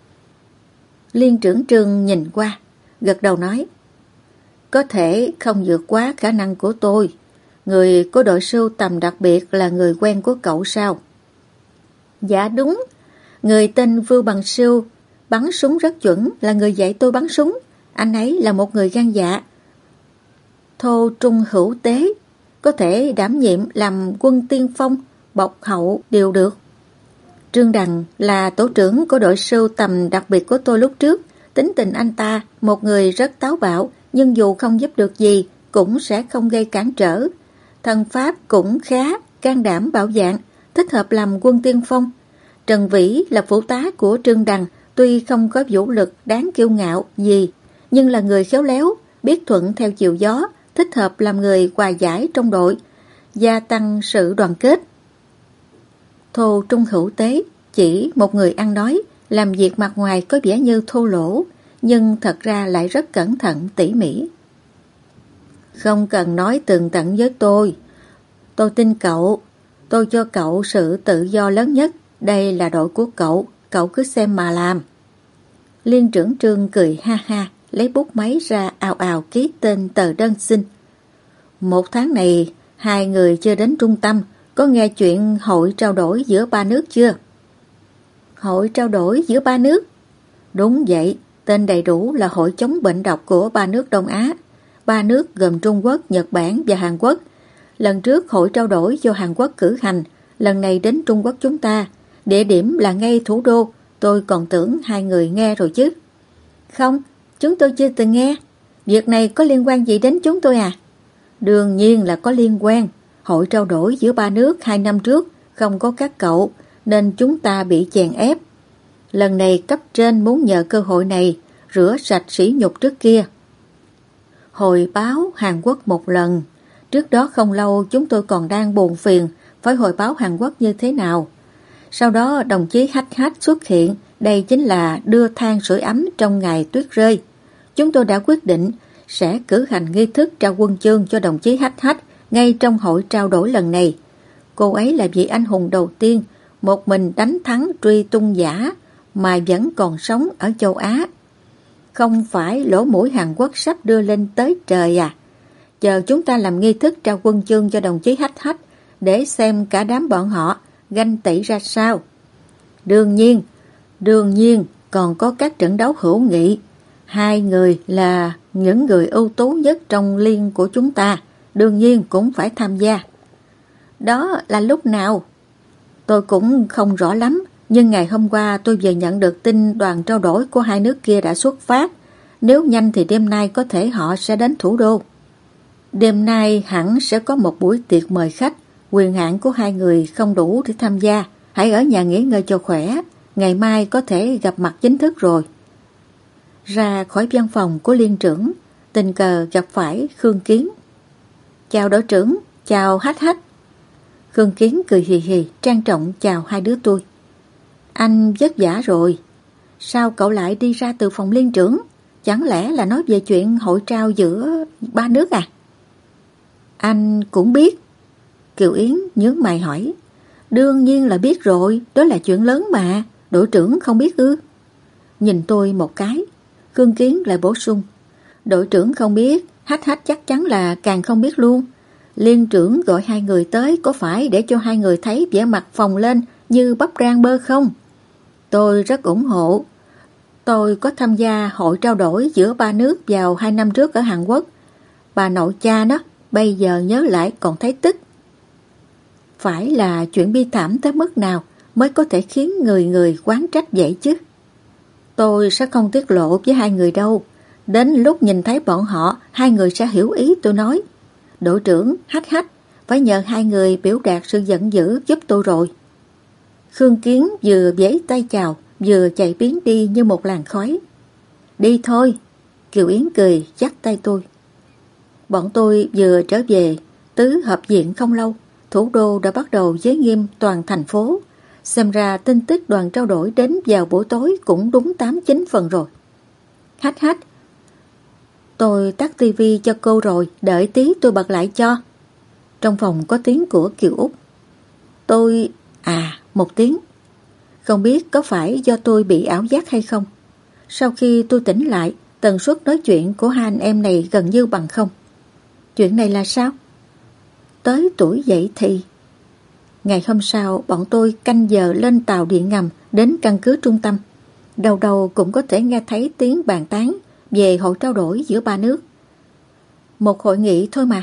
Liên trưởng Trương nhìn qua, gật đầu nói. Có thể không vượt quá khả năng của tôi. Người của đội sưu tầm đặc biệt là người quen của cậu sao? Dạ đúng. Người tên Vưu Bằng Siêu, bắn súng rất chuẩn, là người dạy tôi bắn súng. Anh ấy là một người gan dạ, thô trung hữu tế. có thể đảm nhiệm làm quân tiên phong, bọc hậu đều được. Trương Đằng là tổ trưởng của đội sưu tầm đặc biệt của tôi lúc trước. Tính tình anh ta, một người rất táo bạo, nhưng dù không giúp được gì, cũng sẽ không gây cản trở. Thần pháp cũng khá, can đảm bạo dạn, thích hợp làm quân tiên phong. Trần Vĩ là phụ tá của Trương Đằng, tuy không có vũ lực đáng kiêu ngạo gì, nhưng là người khéo léo, biết thuận theo chiều gió, thích hợp làm người hòa giải trong đội, gia tăng sự đoàn kết. Thô Trung Hữu Tế chỉ một người ăn nói, làm việc mặt ngoài có vẻ như thô lỗ, nhưng thật ra lại rất cẩn thận tỉ mỉ. Không cần nói tường tận với tôi, tôi tin cậu, tôi cho cậu sự tự do lớn nhất, đây là đội của cậu, cậu cứ xem mà làm. Liên trưởng Trương cười ha ha, lấy bút máy ra ào ào ký tên tờ đơn xin. Một tháng này, hai người chưa đến trung tâm, có nghe chuyện hội trao đổi giữa ba nước chưa? Hội trao đổi giữa ba nước? Đúng vậy, tên đầy đủ là Hội chống bệnh độc của ba nước Đông Á. Ba nước gồm Trung Quốc, Nhật Bản và Hàn Quốc. Lần trước hội trao đổi do Hàn Quốc cử hành, lần này đến Trung Quốc chúng ta. Địa điểm là ngay thủ đô, tôi còn tưởng hai người nghe rồi chứ. Không, chúng tôi chưa từng nghe. Việc này có liên quan gì đến chúng tôi à? Đương nhiên là có liên quan. Hội trao đổi giữa ba nước hai năm trước không có các cậu, nên chúng ta bị chèn ép. Lần này cấp trên muốn nhờ cơ hội này rửa sạch sỉ nhục trước kia. Hồi báo Hàn Quốc một lần. Trước đó không lâu chúng tôi còn đang buồn phiền phải hồi báo Hàn Quốc như thế nào. Sau đó đồng chí Hách Hách xuất hiện, đây chính là đưa than sưởi ấm trong ngày tuyết rơi. Chúng tôi đã quyết định sẽ cử hành nghi thức trao huân chương cho đồng chí Hách Hách ngay trong hội trao đổi lần này. Cô ấy là vị anh hùng đầu tiên, một mình đánh thắng truy tung giả mà vẫn còn sống ở châu Á. Không phải lỗ mũi Hàn Quốc sắp đưa lên tới trời à? Chờ chúng ta làm nghi thức trao huân chương cho đồng chí Hách Hách để xem cả đám bọn họ ganh tị ra sao. Đương nhiên, đương nhiên còn có các trận đấu hữu nghị. Hai người là những người ưu tú nhất trong liên của chúng ta, đương nhiên cũng phải tham gia. Đó là lúc nào? Tôi cũng không rõ lắm, nhưng ngày hôm qua tôi vừa nhận được tin đoàn trao đổi của hai nước kia đã xuất phát. Nếu nhanh thì đêm nay có thể họ sẽ đến thủ đô. Đêm nay hẳn sẽ có một buổi tiệc mời khách. Quyền hạn của hai người không đủ để tham gia. Hãy ở nhà nghỉ ngơi cho khỏe. Ngày mai có thể gặp mặt chính thức rồi. Ra khỏi văn phòng của liên trưởng, tình cờ gặp phải Khương Kiến. Chào đội trưởng, chào Hách Hách. Khương Kiến cười hì hì, trang trọng chào hai đứa tôi. Anh vất vả rồi. Sao cậu lại đi ra từ phòng liên trưởng? Chẳng lẽ là nói về chuyện hội trao giữa ba nước à? Anh cũng biết. Kiều Yến nhướng mày hỏi. Đương nhiên là biết rồi, đó là chuyện lớn mà. Đội trưởng không biết ư? Nhìn tôi một cái, Khương Kiến lại bổ sung. Đội trưởng không biết, Hách Hách chắc chắn là càng không biết luôn. Liên trưởng gọi hai người tới có phải để cho hai người thấy vẻ mặt phồng lên như bắp rang bơ không? Tôi rất ủng hộ. Tôi có tham gia hội trao đổi giữa ba nước vào hai năm trước ở Hàn Quốc. Bà nội cha nó bây giờ nhớ lại còn thấy tức. Phải là chuyện bi thảm tới mức nào mới có thể khiến người người oán trách vậy chứ? Tôi sẽ không tiết lộ với hai người đâu. Đến lúc nhìn thấy bọn họ, hai người sẽ hiểu ý tôi nói. Đội trưởng, Hách Hách, phải nhờ hai người biểu đạt sự giận dữ giúp tôi rồi. Khương Kiến vừa vẫy tay chào, vừa chạy biến đi như một làn khói. Đi thôi. Kiều Yến cười dắt tay tôi. Bọn tôi vừa trở về tứ hợp viện không lâu, thủ đô đã bắt đầu giới nghiêm toàn thành phố. Xem ra tin tức đoàn trao đổi đến vào buổi tối cũng đúng tám chín phần rồi. Hách Hách, tôi tắt tivi cho cô rồi, đợi tí tôi bật lại cho. Trong phòng có tiếng của Kiều Út. Tôi... À, một tiếng. Không biết có phải do tôi bị ảo giác hay không? Sau khi tôi tỉnh lại, tần suất nói chuyện của hai anh em này gần như bằng không. Chuyện này là sao? Tới tuổi dậy thì... Ngày hôm sau, bọn tôi canh giờ lên tàu điện ngầm đến căn cứ trung tâm. Đầu đầu cũng có thể nghe thấy tiếng bàn tán về hội trao đổi giữa ba nước. Một hội nghị thôi mà.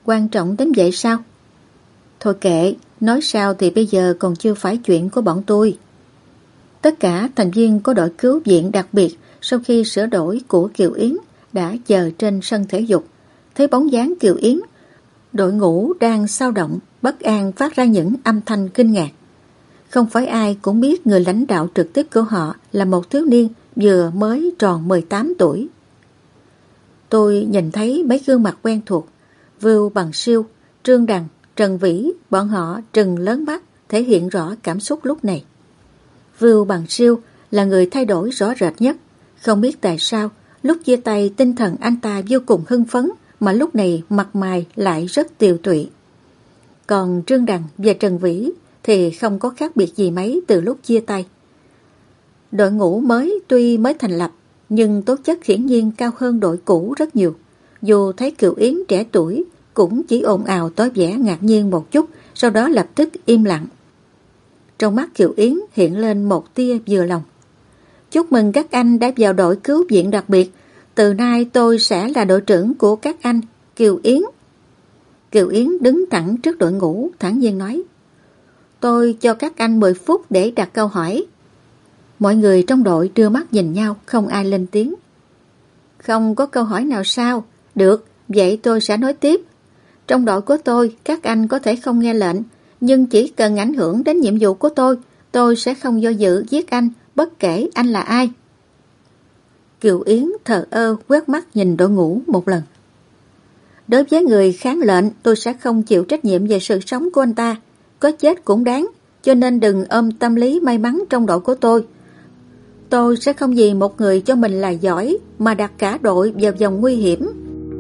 quan trọng đến vậy sao? Thôi kệ, nói sao thì bây giờ còn chưa phải chuyện của bọn tôi. Tất cả thành viên của đội cứu viện đặc biệt sau khi sửa đổi của Kiều Yến đã chờ trên sân thể dục. Thấy bóng dáng Kiều Yến, đội ngũ đang xao động, bất an phát ra những âm thanh kinh ngạc. Không phải ai cũng biết người lãnh đạo trực tiếp của họ là một thiếu niên vừa mới tròn mười tám tuổi. Tôi nhìn thấy mấy gương mặt quen thuộc, Vưu Bằng Siêu, Trương Đằng, Trần Vĩ, bọn họ trừng lớn mắt thể hiện rõ cảm xúc lúc này. Vưu Bằng Siêu là người thay đổi rõ rệt nhất. Không biết tại sao, lúc chia tay tinh thần anh ta vô cùng hưng phấn, mà lúc này mặt mày lại rất tiều tụy. Còn Trương Đằng và Trần Vĩ thì không có khác biệt gì mấy từ lúc chia tay. Đội ngũ mới tuy mới thành lập, nhưng tố chất hiển nhiên cao hơn đội cũ rất nhiều. Dù thấy Kiều Yến trẻ tuổi, cũng chỉ ồn ào tỏ vẻ ngạc nhiên một chút, sau đó lập tức im lặng. Trong mắt Kiều Yến hiện lên một tia vừa lòng. Chúc mừng các anh đã vào đội cứu viện đặc biệt. Từ nay tôi sẽ là đội trưởng của các anh, Kiều Yến. Kiều Yến đứng thẳng trước đội ngũ, thản nhiên nói: Tôi cho các anh mười phút để đặt câu hỏi. Mọi người trong đội đưa mắt nhìn nhau, không ai lên tiếng. Không có câu hỏi nào sao? Được, vậy tôi sẽ nói tiếp. Trong đội của tôi, các anh có thể không nghe lệnh, nhưng chỉ cần ảnh hưởng đến nhiệm vụ của tôi, tôi sẽ không do dự giết anh, bất kể anh là ai. Kiều Yến thờ ơ quét mắt nhìn đội ngũ một lần. Đối với người kháng lệnh, tôi sẽ không chịu trách nhiệm về sự sống của anh ta. Có chết cũng đáng, cho nên đừng ôm tâm lý may mắn trong đội của tôi. Tôi sẽ không vì một người cho mình là giỏi mà đặt cả đội vào vòng nguy hiểm.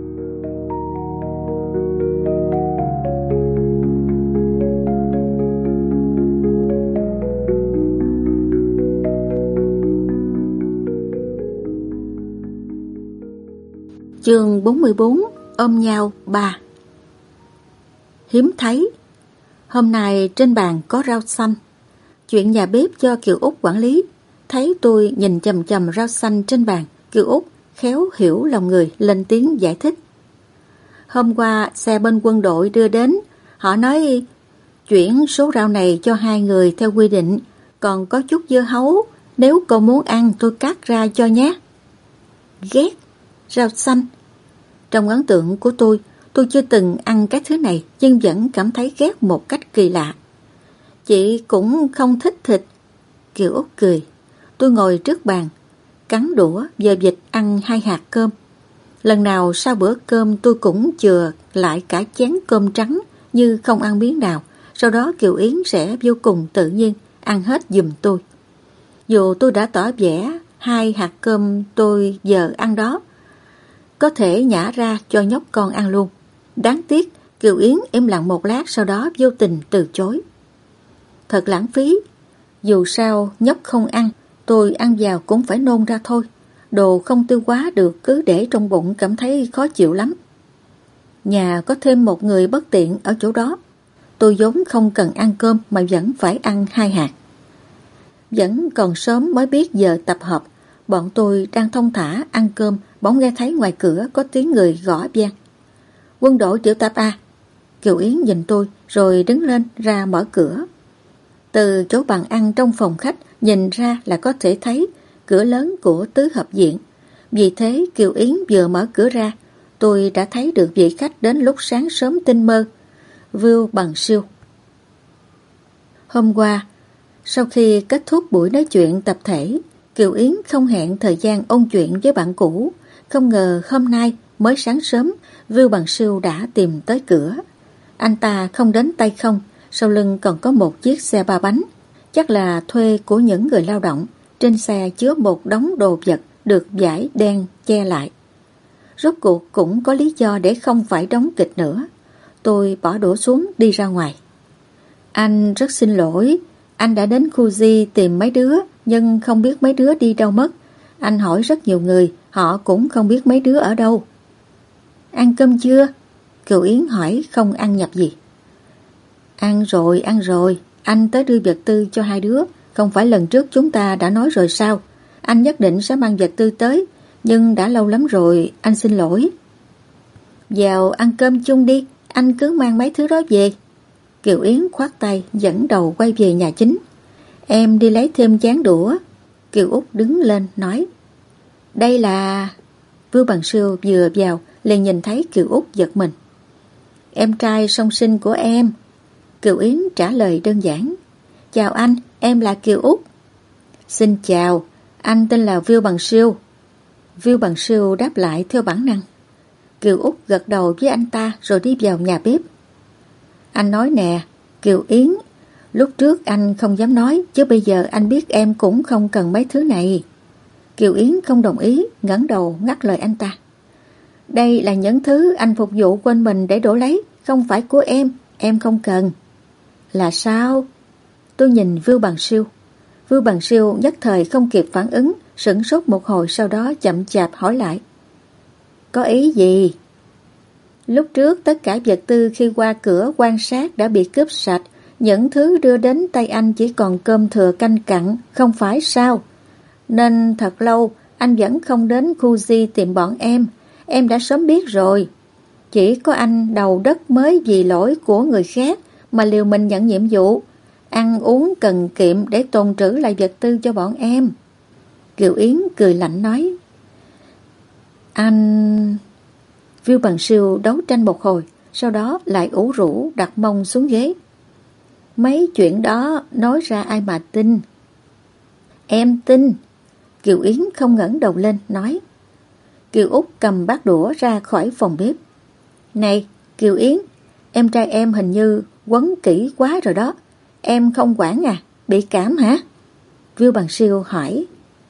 Chương bốn mươi bốn. Ôm nhau ba. Hiếm thấy. Hôm nay trên bàn có rau xanh. Chuyện nhà bếp cho Kiều Út quản lý. Thấy tôi nhìn chầm chầm rau xanh trên bàn, Kiều Út khéo hiểu lòng người, lên tiếng giải thích. Hôm qua xe bên quân đội đưa đến, họ nói chuyển số rau này cho hai người theo quy định, còn có chút dưa hấu, nếu cô muốn ăn tôi cắt ra cho nhé. Ghét rau xanh. Trong ấn tượng của tôi, tôi chưa từng ăn cái thứ này, nhưng vẫn cảm thấy ghét một cách kỳ lạ. Chị cũng không thích thịt. Kiều Út cười. Tôi ngồi trước bàn, cắn đũa giờ vịt ăn hai hạt cơm. Lần nào sau bữa cơm tôi cũng chừa lại cả chén cơm trắng như không ăn miếng nào. Sau đó Kiều Yến sẽ vô cùng tự nhiên ăn hết giùm tôi. Dù tôi đã tỏ vẻ hai hạt cơm tôi giờ ăn đó có thể nhả ra cho nhóc con ăn luôn. Đáng tiếc Kiều Yến im lặng một lát, sau đó vô tình từ chối. Thật lãng phí. Dù sao nhóc không ăn, tôi ăn vào cũng phải nôn ra thôi. Đồ không tiêu hóa được cứ để trong bụng cảm thấy khó chịu lắm. Nhà có thêm một người bất tiện ở chỗ đó. Tôi vốn không cần ăn cơm mà vẫn phải ăn hai hạt. Vẫn còn sớm mới biết giờ tập hợp. Bọn tôi đang thong thả ăn cơm, bỗng nghe thấy ngoài cửa có tiếng người gõ vang. Quân đội triệu tập à? Kiều Yến nhìn tôi rồi đứng lên ra mở cửa. Từ chỗ bàn ăn trong phòng khách nhìn ra là có thể thấy cửa lớn của tứ hợp viện. Vì thế Kiều Yến vừa mở cửa ra, tôi đã thấy được vị khách đến lúc sáng sớm tinh mơ, Vưu Bằng Siêu. Hôm qua, sau khi kết thúc buổi nói chuyện tập thể, Kiều Yến không hẹn thời gian ôn chuyện với bạn cũ. Không ngờ hôm nay mới sáng sớm, Vưu Bằng Siêu đã tìm tới cửa. Anh ta không đến tay không, sau lưng còn có một chiếc xe ba bánh, chắc là thuê của những người lao động. Trên xe chứa một đống đồ vật được vải đen che lại. Rốt cuộc cũng có lý do để không phải đóng kịch nữa. Tôi bỏ đũa xuống đi ra ngoài. Anh rất xin lỗi, anh đã đến khu Di tìm mấy đứa, nhưng không biết mấy đứa đi đâu mất. Anh hỏi rất nhiều người, họ cũng không biết mấy đứa ở đâu. Ăn cơm chưa? Kiều Yến hỏi không ăn nhập gì. Ăn rồi, ăn rồi. Anh tới đưa vật tư cho hai đứa. Không phải lần trước chúng ta đã nói rồi sao? Anh nhất định sẽ mang vật tư tới, nhưng đã lâu lắm rồi, anh xin lỗi. Vào ăn cơm chung đi, anh cứ mang mấy thứ đó về. Kiều Yến khoát tay dẫn đầu quay về nhà chính. Em đi lấy thêm chén đũa. Kiều Út đứng lên nói. Đây là... Vưu Bằng Siêu vừa vào liền nhìn thấy Kiều Út giật mình. Em trai song sinh của em. Kiều Yến trả lời đơn giản. Chào anh, em là Kiều Út. Xin chào, anh tên là Vưu Bằng Siêu. Vưu Bằng Siêu đáp lại theo bản năng. Kiều Út gật đầu với anh ta rồi đi vào nhà bếp. Anh nói nè, Kiều Yến, lúc trước anh không dám nói, chứ bây giờ anh biết em cũng không cần mấy thứ này. Kiều Yến không đồng ý, ngẩng đầu ngắt lời anh ta. Đây là những thứ anh phục vụ quên mình để đổ lấy, không phải của em, em không cần. Là sao? Tôi nhìn Vưu Bằng Siêu. Vưu Bằng Siêu nhất thời không kịp phản ứng, sửng sốt một hồi, sau đó chậm chạp hỏi lại. Có ý gì? Lúc trước tất cả vật tư khi qua cửa quan sát đã bị cướp sạch, những thứ đưa đến tay anh chỉ còn cơm thừa canh cặn, không phải sao? Nên thật lâu anh vẫn không đến khu di tìm bọn em, em đã sớm biết rồi. Chỉ có anh đầu đất mới vì lỗi của người khác mà liều mình nhận nhiệm vụ, ăn uống cần kiệm để tồn trữ lại vật tư cho bọn em. Kiều Yến cười lạnh nói. Anh... Vưu Bằng Siêu đấu tranh một hồi, sau đó lại ủ rũ đặt mông xuống ghế. Mấy chuyện đó nói ra ai mà tin? Em tin. Kiều Yến không ngẩng đầu lên nói. Kiều Út cầm bát đũa ra khỏi phòng bếp. Này Kiều Yến, em trai em hình như quấn kỹ quá rồi đó. Em không quản à? Bị cảm hả? Vưu Bằng Siêu hỏi.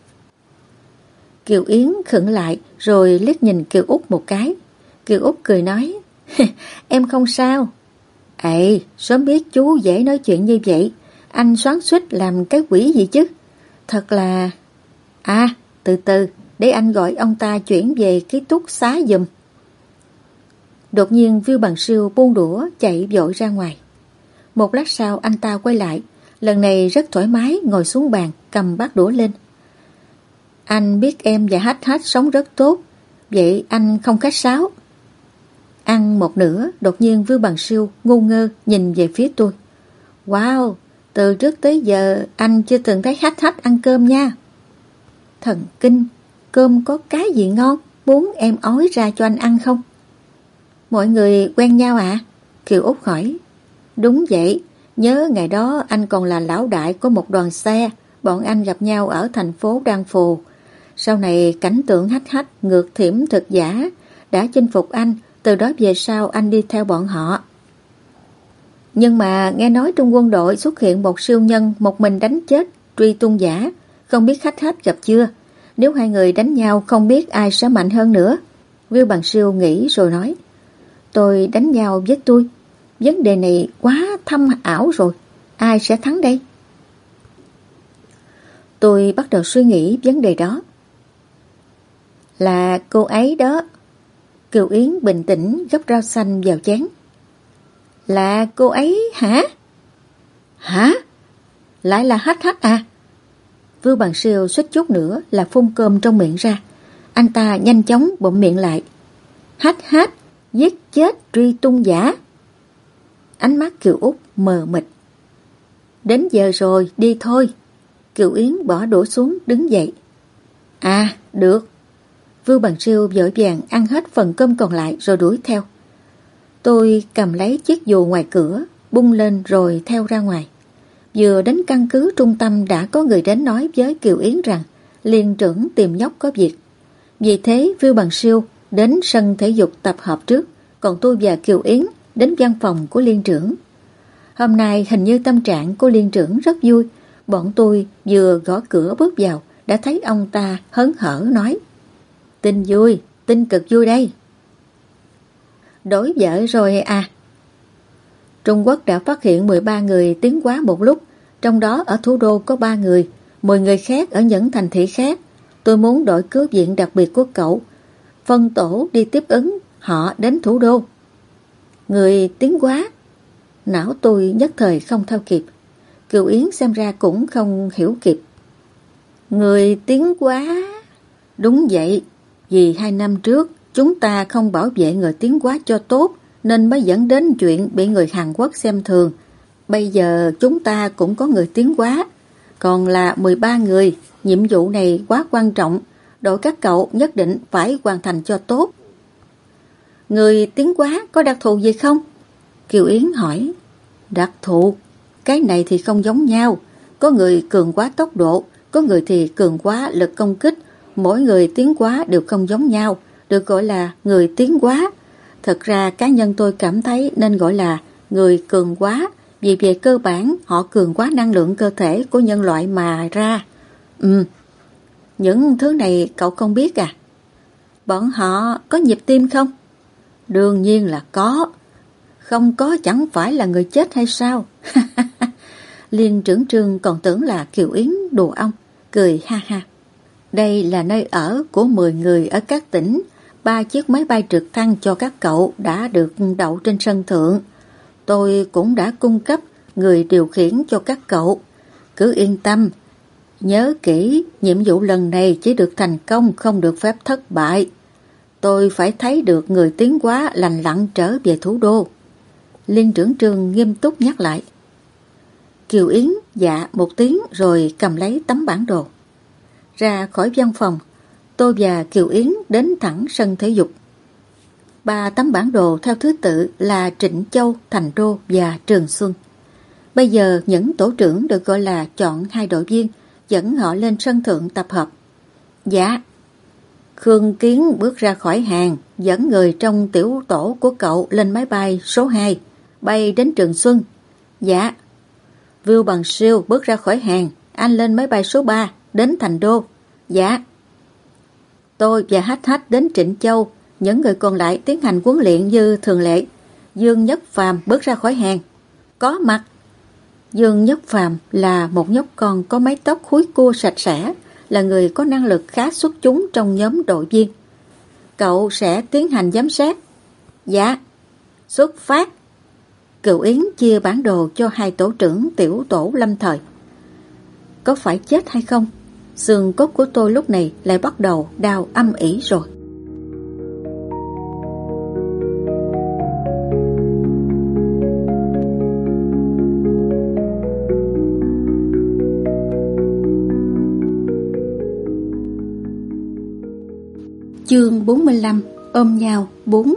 Kiều Yến khựng lại rồi liếc nhìn Kiều Út một cái. Kiều Út cười nói. Em không sao. Ê, sớm biết chú dễ nói chuyện như vậy, anh xoắn xuýt làm cái quỷ gì chứ? Thật là... À, từ từ, để anh gọi ông ta chuyển về ký túc xá giùm. Đột nhiên Vưu Bằng Siêu buông đũa chạy vội ra ngoài. Một lát sau anh ta quay lại, lần này rất thoải mái ngồi xuống bàn, cầm bát đũa lên. Anh biết em và Hách Hách sống rất tốt, vậy anh không khách sáo. Ăn một nửa, đột nhiên Vưu Bằng Siêu ngu ngơ nhìn về phía tôi. Wow, từ trước tới giờ anh chưa từng thấy Hách Hách ăn cơm nha. Thần kinh, cơm có cái gì ngon, muốn em ói ra cho anh ăn không? Mọi người quen nhau à? Kiều Út hỏi. Đúng vậy, nhớ ngày đó anh còn là lão đại của một đoàn xe, bọn anh gặp nhau ở thành phố Đan Phù. Sau này cảnh tượng Hách Hách ngược thiểm thực giả đã chinh phục anh, từ đó về sau anh đi theo bọn họ. Nhưng mà nghe nói trong quân đội xuất hiện một siêu nhân một mình đánh chết truy tung giả, không biết Hách Hách gặp chưa? Nếu hai người đánh nhau không biết ai sẽ mạnh hơn nữa. Vưu Bằng Siêu nghĩ rồi nói. Tôi đánh nhau với tôi, vấn đề này quá thâm ảo rồi, ai sẽ thắng đây? Tôi bắt đầu suy nghĩ vấn đề đó. Là cô ấy đó. Kiều Yến bình tĩnh gấp rau xanh vào chén. Là cô ấy hả? Hả? Lại là Hách Hách à? Vưu Bằng Siêu suýt chút nữa là phun cơm trong miệng ra. Anh ta nhanh chóng bụm miệng lại. Hách Hách giết chết truy tung giả. Ánh mắt Kiều Út mờ mịt. Đến giờ rồi, đi thôi. Kiều Yến bỏ đũa xuống đứng dậy. À, được. Vưu Bằng Siêu vội vàng ăn hết phần cơm còn lại rồi đuổi theo. Tôi cầm lấy chiếc dù ngoài cửa, bung lên rồi theo ra ngoài. Vừa đến căn cứ trung tâm đã có người đến nói với Kiều Yến rằng liên trưởng tìm nhóc có việc. Vì thế Vưu Bằng Siêu đến sân thể dục tập hợp trước, còn tôi và Kiều Yến đến văn phòng của liên trưởng. Hôm nay hình như tâm trạng của liên trưởng rất vui. Bọn tôi vừa gõ cửa bước vào đã thấy ông ta hớn hở nói. Tin vui, tin cực vui đây. Đổi vợ rồi à? Trung Quốc đã phát hiện mười ba người tiến hóa một lúc, trong đó ở thủ đô có ba người, mười người khác ở những thành thị khác. Tôi muốn đội cứu viện đặc biệt của cậu phân tổ đi tiếp ứng họ đến thủ đô. Người tiến hóa? Não tôi nhất thời không theo kịp. Kiều Yến xem ra cũng không hiểu kịp. Người tiến hóa? Đúng vậy, vì hai năm trước chúng ta không bảo vệ người tiến hóa cho tốt nên mới dẫn đến chuyện bị người Hàn Quốc xem thường. Bây giờ chúng ta cũng có người tiến hóa, còn là mười ba người, nhiệm vụ này quá quan trọng, đội các cậu nhất định phải hoàn thành cho tốt. Người tiến hóa có đặc thù gì không? Kiều Yến hỏi. Đặc thù? Cái này thì không giống nhau. Có người cường hóa tốc độ, có người thì cường hóa lực công kích. Mỗi người tiến hóa đều không giống nhau, được gọi là người tiến hóa. Thật ra cá nhân tôi cảm thấy nên gọi là người cường hóa, vì về cơ bản họ cường hóa năng lượng cơ thể của nhân loại mà ra. Ừ, những thứ này cậu không biết à? Bọn họ có nhịp tim không? Đương nhiên là có. Không có chẳng phải là người chết hay sao? Liên trưởng Trương còn tưởng là Kiều Yến đùa ông, cười ha ha. Đây là nơi ở của mười người ở các tỉnh. Ba chiếc máy bay trực thăng cho các cậu đã được đậu trên sân thượng. Tôi cũng đã cung cấp người điều khiển cho các cậu. Cứ yên tâm. Nhớ kỹ, nhiệm vụ lần này chỉ được thành công, không được phép thất bại. Tôi phải thấy được người tiến hóa lành lặn trở về thủ đô. Liên trưởng Trương nghiêm túc nhắc lại. Kiều Yến dạ một tiếng rồi cầm lấy tấm bản đồ. Ra khỏi văn phòng, tôi và Kiều Yến đến thẳng sân thể dục. Ba tấm bản đồ theo thứ tự là Trịnh Châu, Thành Đô và Trường Xuân. Bây giờ những tổ trưởng được gọi là chọn hai đội viên, dẫn họ lên sân thượng tập hợp. Dạ. Khương Kiến bước ra khỏi hàng, dẫn người trong tiểu tổ của cậu lên máy bay số hai, bay đến Trường Xuân. Dạ. Vưu Bằng Siêu bước ra khỏi hàng, anh lên máy bay số ba, đến Thành Đô. Dạ. Tôi và Hách Hách đến Trịnh Châu, những người còn lại tiến hành huấn luyện như thường lệ. Dương Nhất Phàm bước ra khỏi hàng. Có mặt. Dương Nhất Phàm là một nhóc con có mái tóc húi cua sạch sẽ, là người có năng lực khá xuất chúng trong nhóm đội viên. Cậu sẽ tiến hành giám sát. Dạ. Xuất phát. Cựu Yến chia bản đồ cho hai tổ trưởng tiểu tổ lâm thời. Có phải chết hay không? Xương cốt của tôi lúc này lại bắt đầu đau âm ỉ rồi. Chương bốn mươi lăm. Ôm nhau bốn.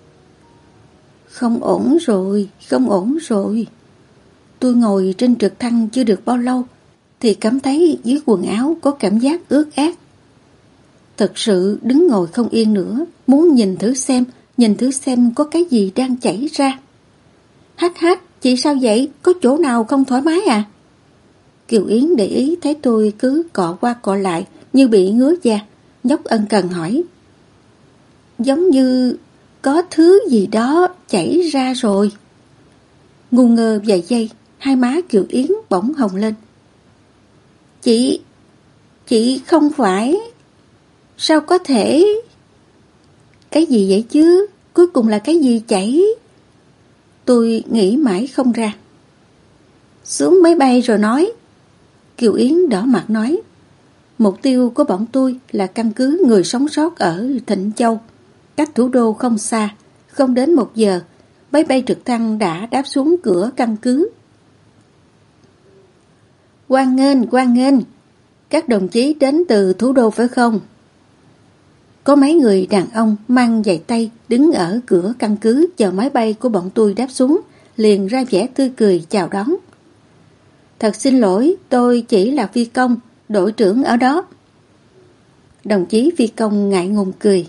Không ổn rồi, không ổn rồi. Tôi ngồi trên trực thăng chưa được bao lâu thì cảm thấy dưới quần áo có cảm giác ướt át. Thật sự đứng ngồi không yên nữa, muốn nhìn thử xem, nhìn thử xem có cái gì đang chảy ra. Hách Hách, chị sao vậy? Có chỗ nào không thoải mái à? Kiều Yến để ý thấy tôi cứ cọ qua cọ lại như bị ngứa da, nhóc ân cần hỏi. Giống như có thứ gì đó chảy ra rồi. Ngu ngơ vài giây, hai má Kiều Yến bỗng hồng lên. Chị, chị không phải. Sao có thể? Cái gì vậy chứ? Cuối cùng là cái gì chảy? Tôi nghĩ mãi không ra. Xuống máy bay rồi nói. Kiều Yến đỏ mặt nói. Mục tiêu của bọn tôi là căn cứ người sống sót ở Thịnh Châu. Cách thủ đô không xa, không đến một giờ, máy bay trực thăng đã đáp xuống cửa căn cứ. Hoan nghênh, hoan nghênh. Các đồng chí đến từ thủ đô phải không? Có mấy người đàn ông mang giày tay đứng ở cửa căn cứ chờ máy bay của bọn tôi đáp xuống, liền ra vẻ tươi cười chào đón. Thật xin lỗi, tôi chỉ là phi công, đội trưởng ở đó. Đồng chí phi công ngại ngùng cười.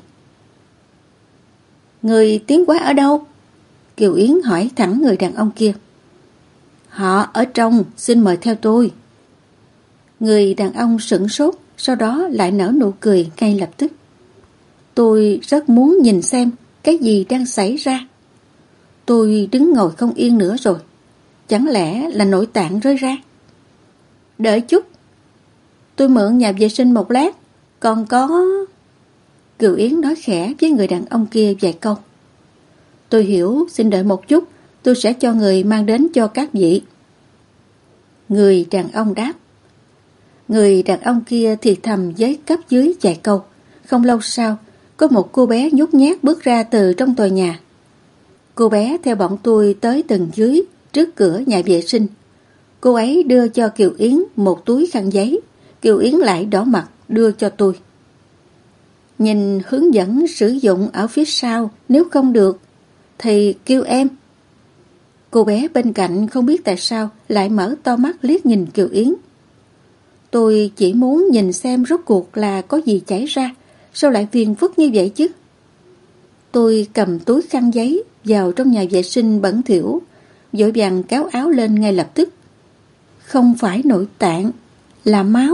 Người tiến hóa ở đâu? Kiều Yến hỏi thẳng người đàn ông kia. Họ ở trong, xin mời theo tôi. Người đàn ông sửng sốt, sau đó lại nở nụ cười ngay lập tức. Tôi rất muốn nhìn xem cái gì đang xảy ra. Tôi đứng ngồi không yên nữa rồi. Chẳng lẽ là nội tạng rơi ra? Đợi chút. Tôi mượn nhà vệ sinh một lát. Còn có... Kiều Yến nói khẽ với người đàn ông kia vài câu. Tôi hiểu, xin đợi một chút. Tôi sẽ cho người mang đến cho các vị. Người đàn ông đáp. Người đàn ông kia thì thầm với cấp dưới vài câu. Không lâu sau, có một cô bé nhút nhát bước ra từ trong tòa nhà. Cô bé theo bọn tôi tới tầng dưới, trước cửa nhà vệ sinh. Cô ấy đưa cho Kiều Yến một túi khăn giấy. Kiều Yến lại đỏ mặt đưa cho tôi. Nhìn hướng dẫn sử dụng ở phía sau, nếu không được thì kêu em. Cô bé bên cạnh không biết tại sao lại mở to mắt liếc nhìn Kiều Yến. Tôi chỉ muốn nhìn xem rốt cuộc là có gì chảy ra, sao lại phiền phức như vậy chứ. Tôi cầm túi khăn giấy vào trong nhà vệ sinh bẩn thỉu, vội vàng kéo áo lên ngay lập tức. Không phải nội tạng, là máu.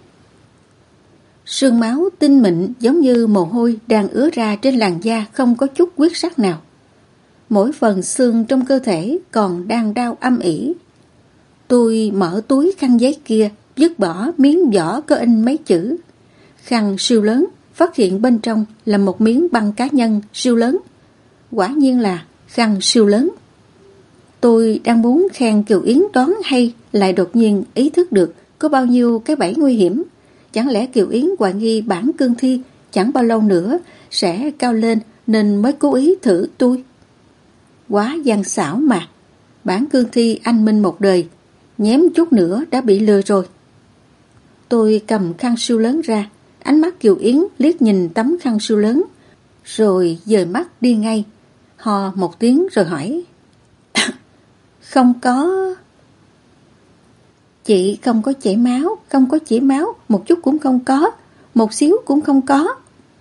Sương máu tinh mịn giống như mồ hôi đang ứa ra trên làn da, không có chút huyết sắc nào. Mỗi phần xương trong cơ thể còn đang đau âm ỉ. Tôi mở túi khăn giấy kia, vứt bỏ miếng vỏ có in mấy chữ. Khăn siêu lớn, phát hiện bên trong là một miếng băng cá nhân siêu lớn. Quả nhiên là khăn siêu lớn. Tôi đang muốn khen Kiều Yến đoán hay, lại đột nhiên ý thức được có bao nhiêu cái bẫy nguy hiểm. Chẳng lẽ Kiều Yến hoài nghi bản cương thi chẳng bao lâu nữa sẽ cao lên nên mới cố ý thử tôi. Quá gian xảo mà. Bản cương thi anh minh một đời, nhém chút nữa đã bị lừa rồi. Tôi cầm khăn siêu lớn ra, ánh mắt Kiều Yến liếc nhìn tấm khăn siêu lớn, rồi dời mắt đi ngay. Ho một tiếng rồi hỏi. Không có... Chị không có chảy máu, không có chảy máu, một chút cũng không có, một xíu cũng không có.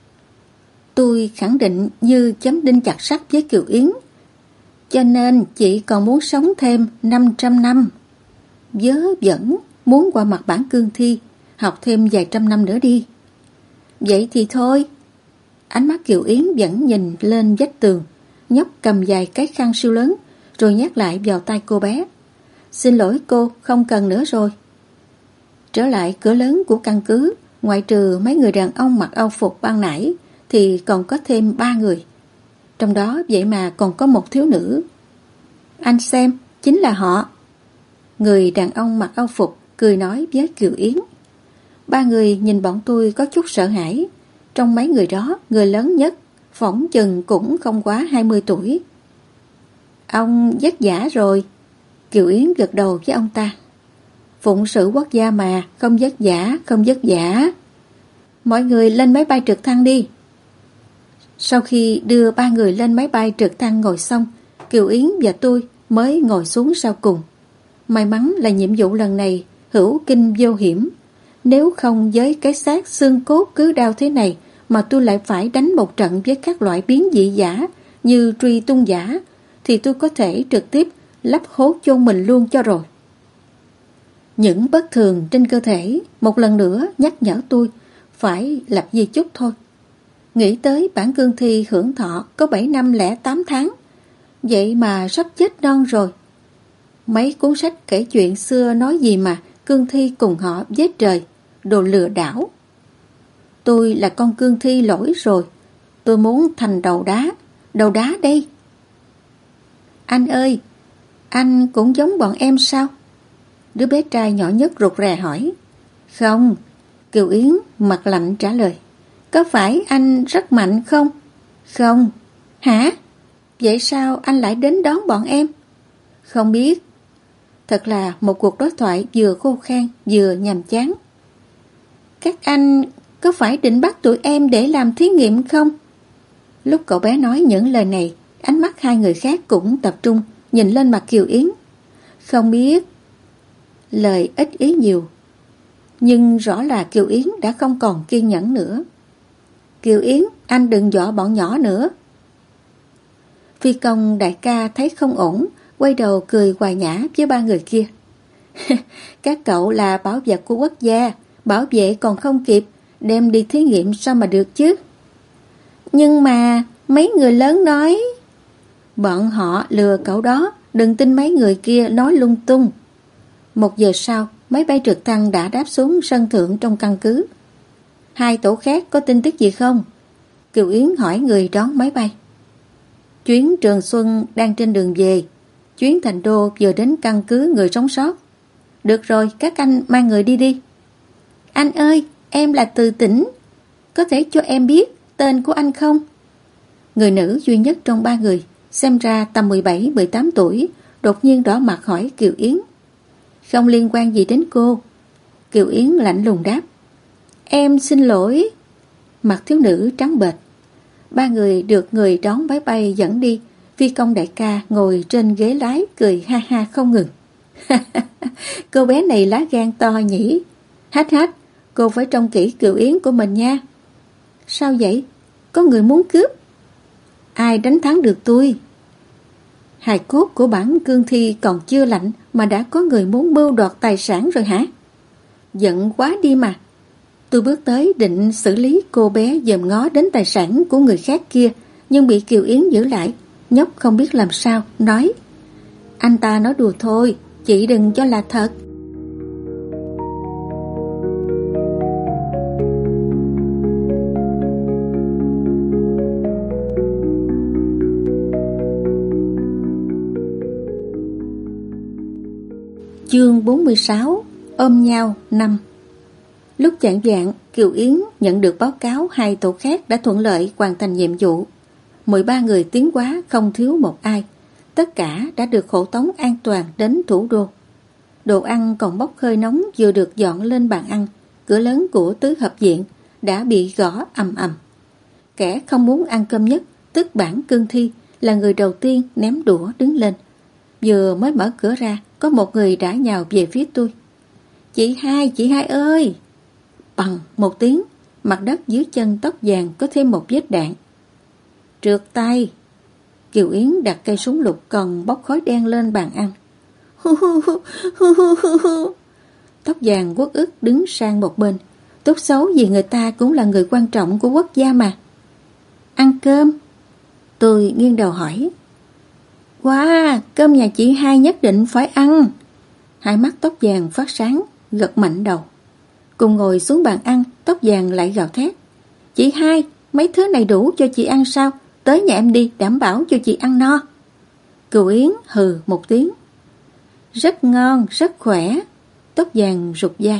Tôi khẳng định như chấm đinh chặt sắt với Kiều Yến. Cho nên chị còn muốn sống thêm năm trăm năm. Vớ vẩn, muốn qua mặt bản cương thi, học thêm vài trăm năm nữa đi. Vậy thì thôi. Ánh mắt Kiều Yến vẫn nhìn lên vách tường, nhóc cầm vài cái khăn siêu lớn, rồi nhét lại vào tay cô bé. Xin lỗi cô, không cần nữa rồi. Trở lại cửa lớn của căn cứ, ngoại trừ mấy người đàn ông mặc âu phục ban nãy, thì còn có thêm ba người. Trong đó vậy mà còn có một thiếu nữ. Anh xem, chính là họ. Người đàn ông mặc âu phục cười nói với Kiều Yến. Ba người nhìn bọn tôi có chút sợ hãi. Trong mấy người đó, người lớn nhất phỏng chừng cũng không quá hai mươi tuổi. Ông vất vả rồi. Kiều Yến gật đầu với ông ta. Phụng sự quốc gia mà, không vất vả, không vất vả. Mọi người lên máy bay trực thăng đi. Sau khi đưa ba người lên máy bay trực thăng ngồi xong, Kiều Yến và tôi mới ngồi xuống sau cùng. May mắn là nhiệm vụ lần này hữu kinh vô hiểm. Nếu không với cái xác xương cốt cứ đau thế này mà tôi lại phải đánh một trận với các loại biến dị giả như truy tung giả, thì tôi có thể trực tiếp lắp hố chôn mình luôn cho rồi. Những bất thường trên cơ thể một lần nữa nhắc nhở tôi phải lập di chúc thôi. Nghĩ tới bản cương thi hưởng thọ có bảy năm lẻ tám tháng, vậy mà sắp chết non rồi. Mấy cuốn sách kể chuyện xưa nói gì mà cương thi cùng họ với trời, đồ lừa đảo. Tôi là con cương thi lỗi rồi, tôi muốn thành đầu đá, đầu đá đây. Anh ơi, anh cũng giống bọn em sao? Đứa bé trai nhỏ nhất rụt rè hỏi. Không, Kiều Yến mặt lạnh trả lời. Có phải anh rất mạnh không? Không. Hả? Vậy sao anh lại đến đón bọn em? Không biết. Thật là một cuộc đối thoại vừa khô khan vừa nhàm chán. Các anh có phải định bắt tụi em để làm thí nghiệm không? Lúc cậu bé nói những lời này, ánh mắt hai người khác cũng tập trung nhìn lên mặt Kiều Yến. Không biết. Lời ít ý nhiều. Nhưng rõ là Kiều Yến đã không còn kiên nhẫn nữa. Kiều Yến, anh đừng dọa bọn nhỏ nữa. Phi công đại ca thấy không ổn, quay đầu cười hòa nhã với ba người kia. Các cậu là bảo vật của quốc gia, bảo vệ còn không kịp, đem đi thí nghiệm sao mà được chứ? Nhưng mà mấy người lớn nói... Bọn họ lừa cậu đó, đừng tin mấy người kia nói lung tung. Một giờ sau, máy bay trực thăng đã đáp xuống sân thượng trong căn cứ. Hai tổ khác có tin tức gì không? Kiều Yến hỏi người đón máy bay. Chuyến Trường Xuân đang trên đường về. Chuyến Thành Đô vừa đến căn cứ người sống sót. Được rồi, các anh mang người đi đi. Anh ơi, em là Từ Tĩnh. Có thể cho em biết tên của anh không? Người nữ duy nhất trong ba người xem ra tầm mười bảy mười tám tuổi, đột nhiên đỏ mặt hỏi Kiều Yến. Không liên quan gì đến cô. Kiều Yến lạnh lùng đáp. Em xin lỗi. Mặt thiếu nữ trắng bệch. Ba người được người đón máy bay dẫn đi. Phi công đại ca ngồi trên ghế lái cười ha ha không ngừng. Cô bé này lá gan to nhỉ. Hát hát, cô phải trông kỹ Kiều Yến của mình nha. Sao vậy? Có người muốn cướp. Ai đánh thắng được tôi? Hài cốt của bản cương thi còn chưa lạnh mà đã có người muốn mưu đoạt tài sản rồi hả? Giận quá đi mà. Tôi bước tới định xử lý cô bé dòm ngó đến tài sản của người khác kia, nhưng bị Kiều Yến giữ lại. Nhóc không biết làm sao, nói. Anh ta nói đùa thôi, chị đừng cho là thật. Chương bốn mươi sáu. Ôm nhau năm. Lúc chạng vạng, Kiều Yến nhận được báo cáo hai tổ khác đã thuận lợi hoàn thành nhiệm vụ. mười ba người tiến hóa không thiếu một ai. Tất cả đã được hộ tống an toàn đến thủ đô. Đồ ăn còn bốc hơi nóng vừa được dọn lên bàn ăn. Cửa lớn của tứ hợp viện đã bị gõ ầm ầm. Kẻ không muốn ăn cơm nhất, tức bản cương thi, là người đầu tiên ném đũa đứng lên. Vừa mới mở cửa ra, có một người đã nhào về phía tôi. Chị hai, chị hai ơi! Bằng một tiếng, mặt đất dưới chân Tóc Vàng có thêm một vết đạn. Trượt tay. Kiều Yến đặt cây súng lục còn bốc khói đen lên bàn ăn. Hu hu hu hu hu hu hu. Tóc Vàng uất ức đứng sang một bên. Tốt xấu gì người ta cũng là người quan trọng của quốc gia mà. Ăn cơm? Tôi nghiêng đầu hỏi. Wow, cơm nhà chị hai nhất định phải ăn. Hai mắt Tóc Vàng phát sáng, gật mạnh đầu. Cùng ngồi xuống bàn ăn, Tóc Vàng lại gào thét. Chị hai, mấy thứ này đủ cho chị ăn sao? Tới nhà em đi, đảm bảo cho chị ăn no. Kiều Yến hừ một tiếng. Rất ngon, rất khỏe. Tóc Vàng rụt vai.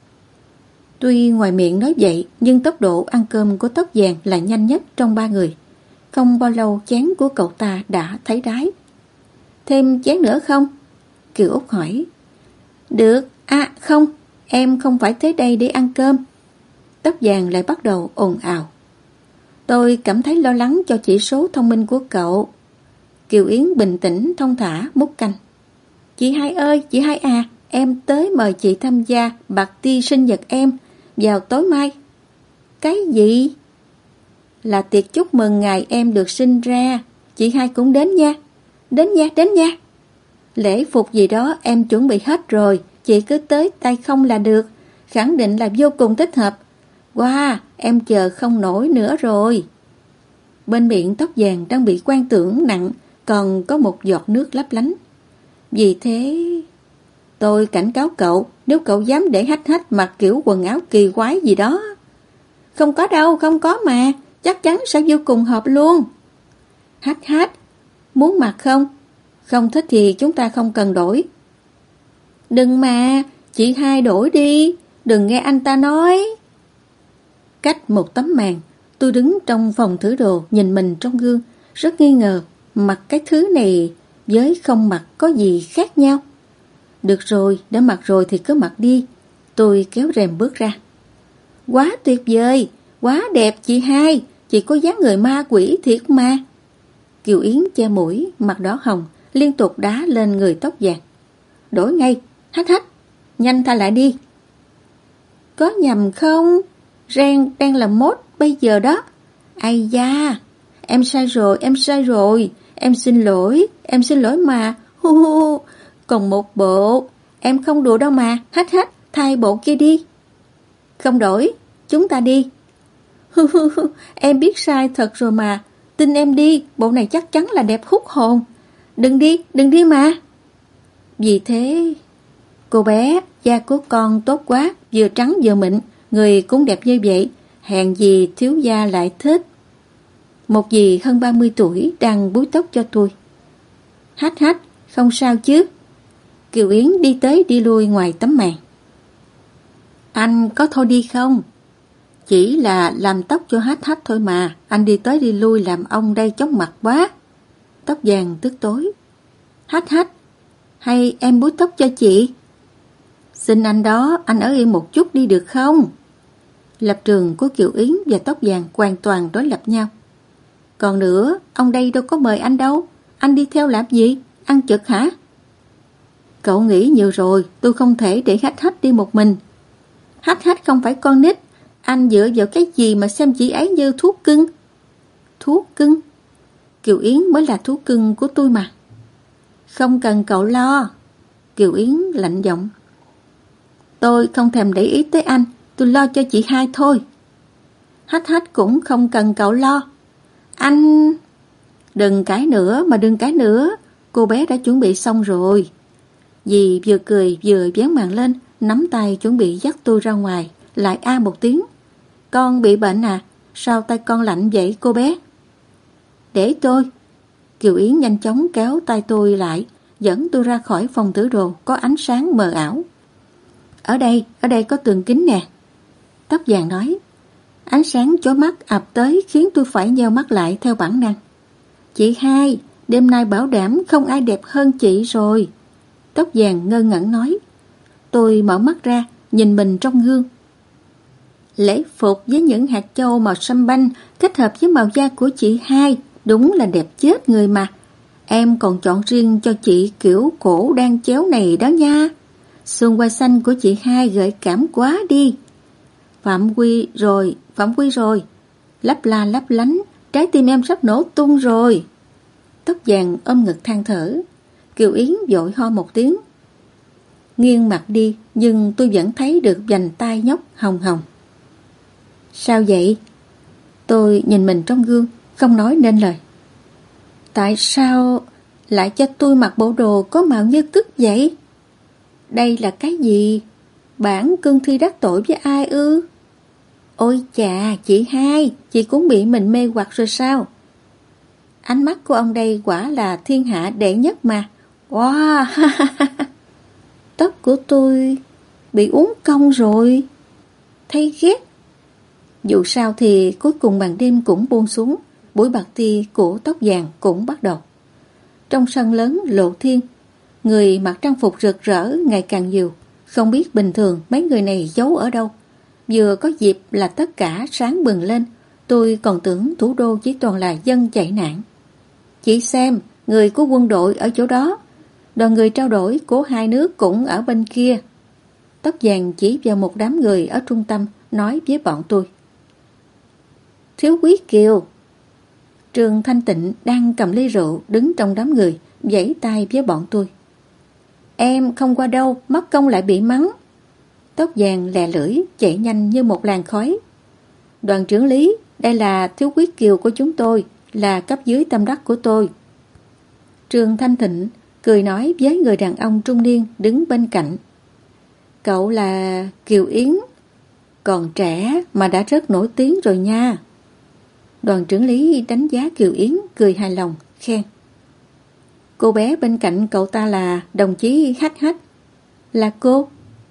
Tuy ngoài miệng nói vậy, nhưng tốc độ ăn cơm của Tóc Vàng là nhanh nhất trong ba người. Không bao lâu chén của cậu ta đã thấy đáy. Thêm chén nữa không? Kiều Út hỏi. Được, à không, em không phải tới đây để ăn cơm. Tóc Vàng lại bắt đầu ồn ào. Tôi cảm thấy lo lắng cho chỉ số thông minh của cậu. Kiều Yến bình tĩnh thong thả múc canh. Chị hai ơi, chị hai à, em tới mời chị tham gia party sinh nhật em vào tối mai. Cái gì? Là tiệc chúc mừng ngày em được sinh ra. Chị hai cũng đến nha. Đến nha, đến nha. Lễ phục gì đó em chuẩn bị hết rồi, chị cứ tới tay không là được. Khẳng định là vô cùng thích hợp. Wow, em chờ không nổi nữa rồi. Bên miệng Tóc Vàng đang bị quan tưởng nặng, còn có một giọt nước lấp lánh. Vì thế, tôi cảnh cáo cậu, nếu cậu dám để Hách Hách mặc kiểu quần áo kỳ quái gì đó. Không có đâu, không có mà, chắc chắn sẽ vô cùng hợp luôn. Hách Hách, muốn mặc không? Không thích thì chúng ta không cần đổi. Đừng mà, chị hai đổi đi, đừng nghe anh ta nói. Cách một tấm màn, tôi đứng trong phòng thử đồ nhìn mình trong gương, rất nghi ngờ, mặc cái thứ này với không mặc có gì khác nhau. Được rồi, đã mặc rồi thì cứ mặc đi. Tôi kéo rèm bước ra. Quá tuyệt vời, quá đẹp chị hai, chị có dáng người ma quỷ thiệt mà. Kiều Yến che mũi, mặt đỏ hồng, liên tục đá lên người Tóc Vàng. Đổi ngay, Hách Hách, nhanh thay lại đi. Có nhầm không? Ren đang là mốt bây giờ đó. Ai da, em sai rồi, em sai rồi, em xin lỗi, em xin lỗi mà. Hu hu, còn một bộ, em không đùa đâu mà. Hách Hách, thay bộ kia đi. Không đổi, chúng ta đi. Hu hu hu, em biết sai thật rồi mà. Tin em đi, bộ này chắc chắn là đẹp hút hồn. Đừng đi, đừng đi mà. Vì thế, cô bé, da của con tốt quá, vừa trắng vừa mịn, người cũng đẹp như vậy, hèn gì thiếu gia lại thích. Một dì hơn ba mươi tuổi đang búi tóc cho tôi. Hách Hách, không sao chứ? Kiều Yến đi tới đi lui ngoài tấm màn. Anh có thôi đi không? Chỉ là làm tóc cho Hách Hách thôi mà, anh đi tới đi lui làm ông đây chóng mặt quá. Tóc vàng tức tối. Hách hách, hay em búi tóc cho chị? Xin anh đó, anh ở yên một chút đi được không? Lập trường của Kiều Yến và Tóc vàng hoàn toàn đối lập nhau. Còn nữa, ông đây đâu có mời anh đâu. Anh đi theo làm gì? Ăn chực hả? Cậu nghĩ nhiều rồi, tôi không thể để Hách hách đi một mình. Hách hách không phải con nít. Anh dựa vào cái gì mà xem chị ấy như thuốc cưng? Thuốc cưng? Kiều Yến mới là thuốc cưng của tôi mà. Không cần cậu lo. Kiều Yến lạnh giọng. Tôi không thèm để ý tới anh, tôi lo cho chị hai thôi. Hách hách cũng không cần cậu lo. Anh... Đừng cãi nữa mà đừng cãi nữa. Cô bé đã chuẩn bị xong rồi. Dì vừa cười vừa vén màn lên, nắm tay chuẩn bị dắt tôi ra ngoài, lại a một tiếng. Con bị bệnh à? Sao tay con lạnh vậy cô bé? Để tôi. Kiều Yến nhanh chóng kéo tay tôi lại, dẫn tôi ra khỏi phòng thử đồ có ánh sáng mờ ảo. Ở đây, ở đây có tường kính nè. Tóc vàng nói. Ánh sáng chói mắt ập tới khiến tôi phải nheo mắt lại theo bản năng. Chị hai, đêm nay bảo đảm không ai đẹp hơn chị rồi. Tóc vàng ngơ ngẩn nói. Tôi mở mắt ra, nhìn mình trong gương. Lễ phục với những hạt châu màu xanh banh kết hợp với màu da của chị hai, đúng là đẹp chết người mà. Em còn chọn riêng cho chị kiểu cổ đang chéo này đó nha. Xương quai xanh của chị hai gợi cảm quá đi. Phạm Quy rồi, Phạm Quy rồi. Lấp la lấp lánh, trái tim em sắp nổ tung rồi. Tóc vàng ôm ngực than thở. Kiều Yến vội ho một tiếng. Nghiêng mặt đi, nhưng tôi vẫn thấy được vành tai nhóc hồng hồng. Sao vậy? Tôi nhìn mình trong gương, không nói nên lời. Tại sao lại cho tôi mặc bộ đồ có màu như cứt vậy? Đây là cái gì? Bản cương thi đắc tội với ai ư? Ôi chà, chị hai, chị cũng bị mình mê hoặc rồi sao? Ánh mắt của ông đây quả là thiên hạ đệ nhất mà. Wow! Tóc của tôi bị uốn cong rồi. Thấy ghét. Dù sao thì cuối cùng màn đêm cũng buông xuống, buổi party của Tóc vàng cũng bắt đầu. Trong sân lớn lộ thiên, người mặc trang phục rực rỡ ngày càng nhiều. Không biết bình thường mấy người này giấu ở đâu. Vừa có dịp là tất cả sáng bừng lên. Tôi còn tưởng thủ đô chỉ toàn là dân chạy nạn. Chỉ xem, người của quân đội ở chỗ đó, đoàn người trao đổi của hai nước cũng ở bên kia. Tóc vàng chỉ vào một đám người ở trung tâm, nói với bọn tôi. Thiếu quý Kiều. Trương Thanh Tịnh đang cầm ly rượu đứng trong đám người, vẫy tay với bọn tôi. Em không qua đâu, mất công lại bị mắng. Tóc vàng lè lưỡi, chạy nhanh như một làn khói. Đoàn trưởng lý, đây là thiếu quý Kiều của chúng tôi, là cấp dưới tâm đắc của tôi. Trương Thanh Tịnh cười nói với người đàn ông trung niên đứng bên cạnh. Cậu là Kiều Yến, còn trẻ mà đã rất nổi tiếng rồi nha. Đoàn trưởng lý đánh giá Kiều Yến, cười hài lòng, khen. Cô bé bên cạnh cậu ta là đồng chí Hách Hách. Là cô?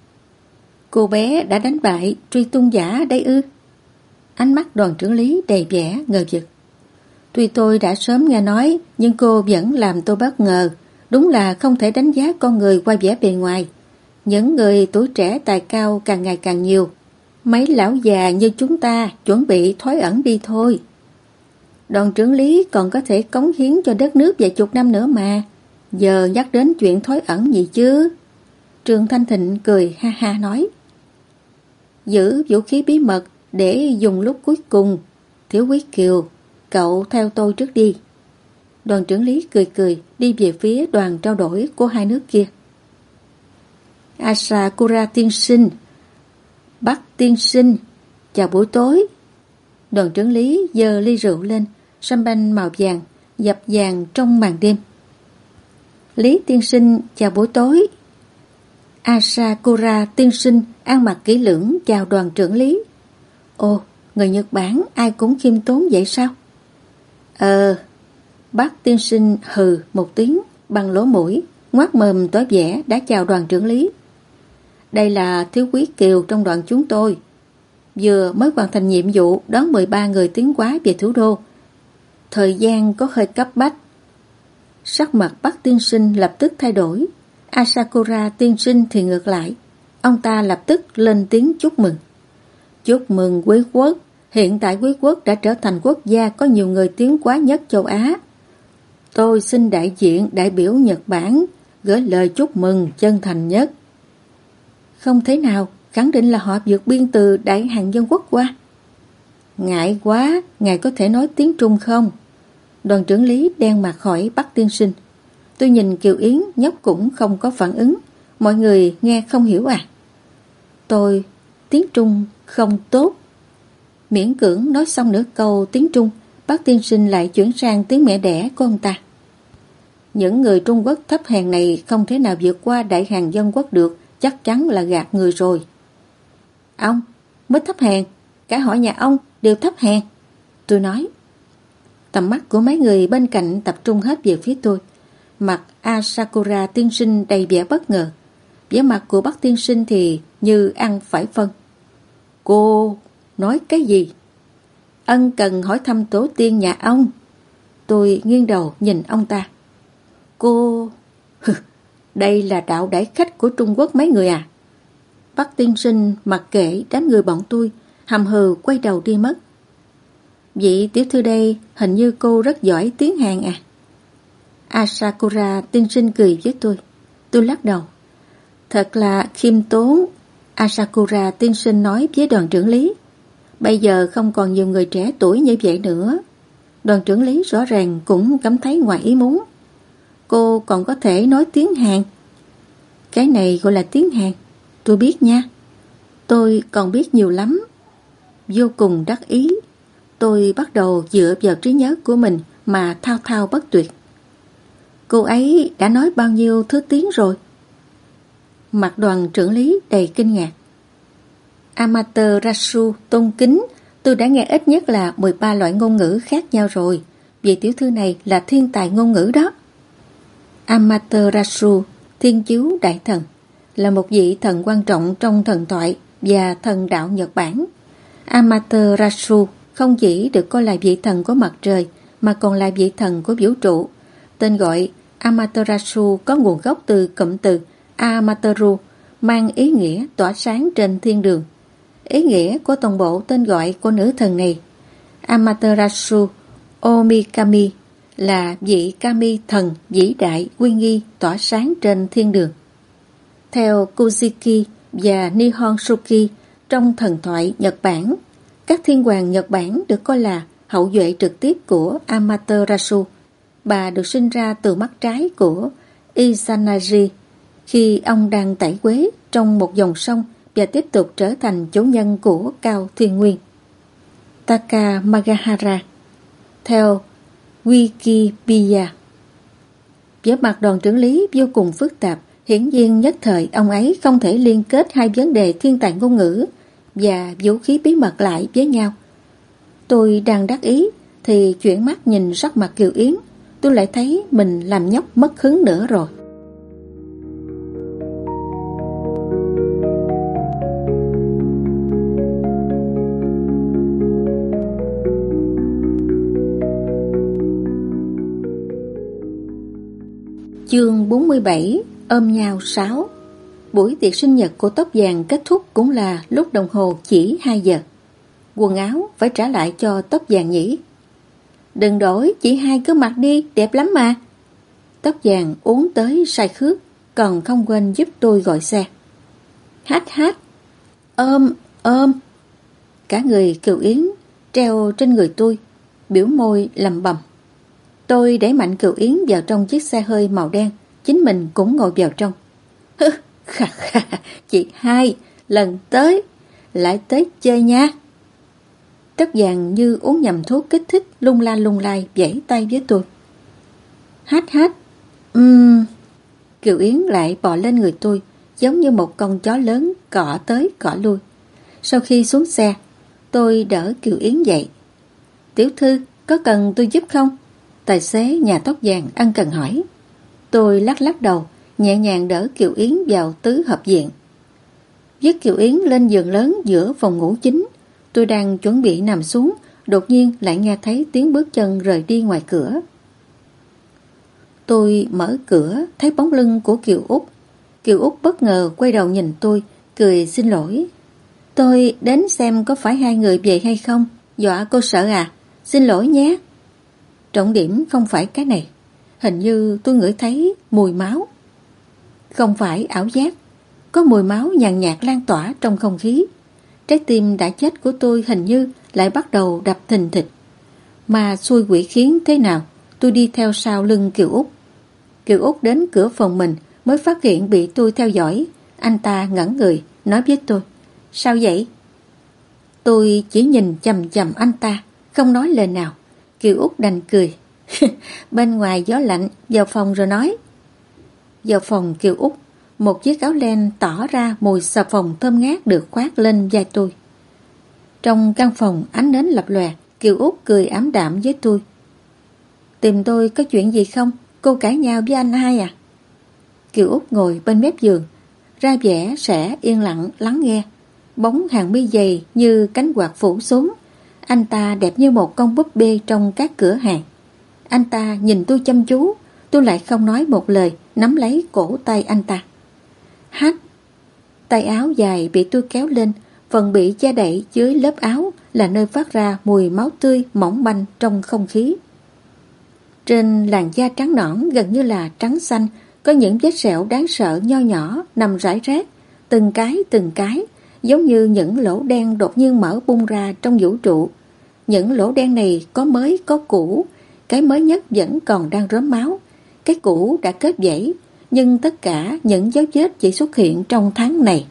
Cô bé đã đánh bại truy tung giả đây ư? Ánh mắt đoàn trưởng lý đầy vẻ ngờ vực. Tuy tôi đã sớm nghe nói, nhưng cô vẫn làm tôi bất ngờ. Đúng là không thể đánh giá con người qua vẻ bề ngoài. Những người tuổi trẻ tài cao càng ngày càng nhiều. Mấy lão già như chúng ta chuẩn bị thoái ẩn đi thôi. Đoàn trưởng lý còn có thể cống hiến cho đất nước vài chục năm nữa mà. Giờ nhắc đến chuyện thoái ẩn gì chứ? Trương Thanh Thịnh cười ha ha nói. Giữ vũ khí bí mật để dùng lúc cuối cùng. Thiếu quý Kiều, cậu theo tôi trước đi. Đoàn trưởng lý cười cười đi về phía đoàn trao đổi của hai nước kia. Asakura tiên sinh, Bắc tiên sinh, chào buổi tối. Đoàn trưởng lý giơ ly rượu lên, champagne màu vàng, dập vàng trong màn đêm. Lý tiên sinh, chào buổi tối. Asakura tiên sinh ăn mặc kỹ lưỡng chào đoàn trưởng lý. Ồ, người Nhật Bản ai cũng khiêm tốn vậy sao? Ờ, bác tiên sinh hừ một tiếng bằng lỗ mũi, ngoác mồm tỏ vẻ đã chào đoàn trưởng lý. Đây là thiếu quý Kiều trong đoàn chúng tôi. Vừa mới hoàn thành nhiệm vụ đón mười ba người tiến hóa về thủ đô. Thời gian có hơi cấp bách. Sắc mặt Bắc tiên sinh lập tức thay đổi. Asakura tiên sinh thì ngược lại. Ông ta lập tức lên tiếng chúc mừng. Chúc mừng quý quốc. Hiện tại quý quốc đã trở thành quốc gia có nhiều người tiến hóa nhất châu Á. Tôi xin đại diện đại biểu Nhật Bản gửi lời chúc mừng chân thành nhất. Không thể nào, khẳng định là họ vượt biên từ Đại Hàn Dân Quốc qua. Ngại quá, ngài có thể nói tiếng Trung không? Đoàn trưởng lý đen mặt hỏi Bắc tiên sinh. Tôi nhìn Kiều Yến nhóc cũng không có phản ứng. Mọi người nghe không hiểu à? Tôi, tiếng Trung không tốt. Miễn cưỡng nói xong nửa câu tiếng Trung, Bắc tiên sinh lại chuyển sang tiếng mẹ đẻ của ông ta. Những người Trung Quốc thấp hèn này không thể nào vượt qua Đại Hàn Dân Quốc được, chắc chắn là gạt người rồi. Ông mới thấp hèn, cả họ nhà ông đều thấp hèn. Tôi nói. Tầm mắt của mấy người bên cạnh tập trung hết về phía tôi. Mặt Asakura tiên sinh đầy vẻ bất ngờ. Vẻ mặt của Bắc tiên sinh thì như ăn phải phân. Cô nói cái gì? Ân cần hỏi thăm tổ tiên nhà ông. Tôi nghiêng đầu nhìn ông ta. Cô... Đây là đạo đãi khách của Trung Quốc mấy người à? Bắc tiên sinh mặc kệ đám người bọn tôi, hầm hừ quay đầu đi mất. Vị tiểu thư đây, hình như cô rất giỏi tiếng Hàn à? Asakura tiên sinh cười với tôi. Tôi lắc đầu. Thật là khiêm tốn. Asakura tiên sinh nói với đoàn trưởng lý. Bây giờ không còn nhiều người trẻ tuổi như vậy nữa. Đoàn trưởng lý rõ ràng cũng cảm thấy ngoài ý muốn. Cô còn có thể nói tiếng Hàn. Cái này gọi là tiếng Hàn. Tôi biết nha. Tôi còn biết nhiều lắm. Vô cùng đắc ý. Tôi bắt đầu dựa vào trí nhớ của mình mà thao thao bất tuyệt. Cô ấy đã nói bao nhiêu thứ tiếng rồi? Mặt đoàn trưởng lý đầy kinh ngạc. Amaterasu tôn kính, tôi đã nghe ít nhất là mười ba loại ngôn ngữ khác nhau rồi. Vị tiểu thư này là thiên tài ngôn ngữ đó. Amaterasu, thiên chiếu đại thần, là một vị thần quan trọng trong thần thoại và thần đạo Nhật Bản. Amaterasu không chỉ được coi là vị thần của mặt trời mà còn là vị thần của vũ trụ. Tên gọi Amaterasu có nguồn gốc từ cụm từ Amateru, mang ý nghĩa tỏa sáng trên thiên đường. Ý nghĩa của toàn bộ tên gọi của nữ thần này, Amaterasu Omikami, là vị kami thần vĩ đại uy nghi tỏa sáng trên thiên đường. Theo Kujiki và Nihonsuki trong thần thoại Nhật Bản, các thiên hoàng Nhật Bản được coi là hậu duệ trực tiếp của Amaterasu. Bà được sinh ra từ mắt trái của Izanagi khi ông đang tẩy uế trong một dòng sông và tiếp tục trở thành chủ nhân của Cao Thiên Nguyên. Takamagahara. Theo Wikipedia. Vẻ mặt đoàn trưởng lý vô cùng phức tạp. Hiển nhiên nhất thời ông ấy không thể liên kết hai vấn đề thiên tài ngôn ngữ và vũ khí bí mật lại với nhau. Tôi đang đắc ý thì chuyển mắt nhìn sắc mặt Kiều Yến. Tôi lại thấy mình làm nhóc mất hứng nữa rồi. Chương bốn mươi bảy. Ôm nhau sáu. Buổi tiệc sinh nhật của Tóc Vàng kết thúc cũng là lúc đồng hồ chỉ hai giờ. Quần áo phải trả lại cho Tóc Vàng nhỉ? Đừng đổi, chị hai cứ mặc đi, đẹp lắm mà. Tóc Vàng uống tới say khướt, còn không quên giúp tôi gọi xe. Hát hát, ôm, ôm. Cả người Kiều Yến treo trên người tôi, biểu môi lầm bầm. Tôi đẩy mạnh Kiều Yến vào trong chiếc xe hơi màu đen, chính mình cũng ngồi vào trong. Hứ, khà khà, chị hai, lần tới, lại tới chơi nha. Tóc Vàng như uống nhầm thuốc kích thích, lung la lung lai vẫy tay với tôi. Hát hát, uhm. Kiều Yến lại bò lên người tôi, giống như một con chó lớn cọ tới cọ lui. Sau khi xuống xe, tôi đỡ Kiều Yến dậy. Tiểu thư, có cần tôi giúp không? Tài xế nhà Tóc Vàng ân cần hỏi. Tôi lắc lắc đầu, nhẹ nhàng đỡ Kiều Yến vào tứ hợp viện. Dứt Kiều Yến lên giường lớn giữa phòng ngủ chính. Tôi đang chuẩn bị nằm xuống, đột nhiên lại nghe thấy tiếng bước chân rời đi ngoài cửa. Tôi mở cửa, thấy bóng lưng của Kiều Út. Kiều Út bất ngờ quay đầu nhìn tôi, cười xin lỗi. Tôi đến xem có phải hai người về hay không, dọa cô sợ à, xin lỗi nhé. Trọng điểm không phải cái này, hình như tôi ngửi thấy mùi máu. Không phải ảo giác, có mùi máu nhàn nhạt lan tỏa trong không khí. Trái tim đã chết của tôi hình như lại bắt đầu đập thình thịch. Mà xui quỷ khiến thế nào, tôi đi theo sau lưng Kiều Út. Kiều Út đến cửa phòng mình mới phát hiện bị tôi theo dõi. Anh ta ngẩn người, nói với tôi, sao vậy? Tôi chỉ nhìn chằm chằm anh ta, không nói lời nào. Kiều Út đành cười. Bên ngoài gió lạnh, vào phòng rồi nói. Vào phòng Kiều Út, một chiếc áo len tỏ ra mùi xà phòng thơm ngát được khoác lên vai tôi. Trong căn phòng ánh nến lập lòe, Kiều Út cười ảm đạm với tôi. Tìm tôi có chuyện gì không? Cô cãi nhau với anh hai à? Kiều Út ngồi bên mép giường, ra vẻ sẽ yên lặng lắng nghe. Bóng hàng mi dày như cánh quạt phủ xuống. Anh ta đẹp như một con búp bê trong các cửa hàng. Anh ta nhìn tôi chăm chú, tôi lại không nói một lời, nắm lấy cổ tay anh ta. Hát. Tay áo dài bị tôi kéo lên, phần bị che đậy dưới lớp áo là nơi phát ra mùi máu tươi mỏng manh trong không khí. Trên làn da trắng nõn gần như là trắng xanh, có những vết sẹo đáng sợ nho nhỏ nằm rải rác, từng cái từng cái, giống như những lỗ đen đột nhiên mở bung ra trong vũ trụ. Những lỗ đen này có mới có cũ, cái mới nhất vẫn còn đang rớm máu, cái cũ đã kết vảy, nhưng tất cả những dấu vết chỉ xuất hiện trong tháng này.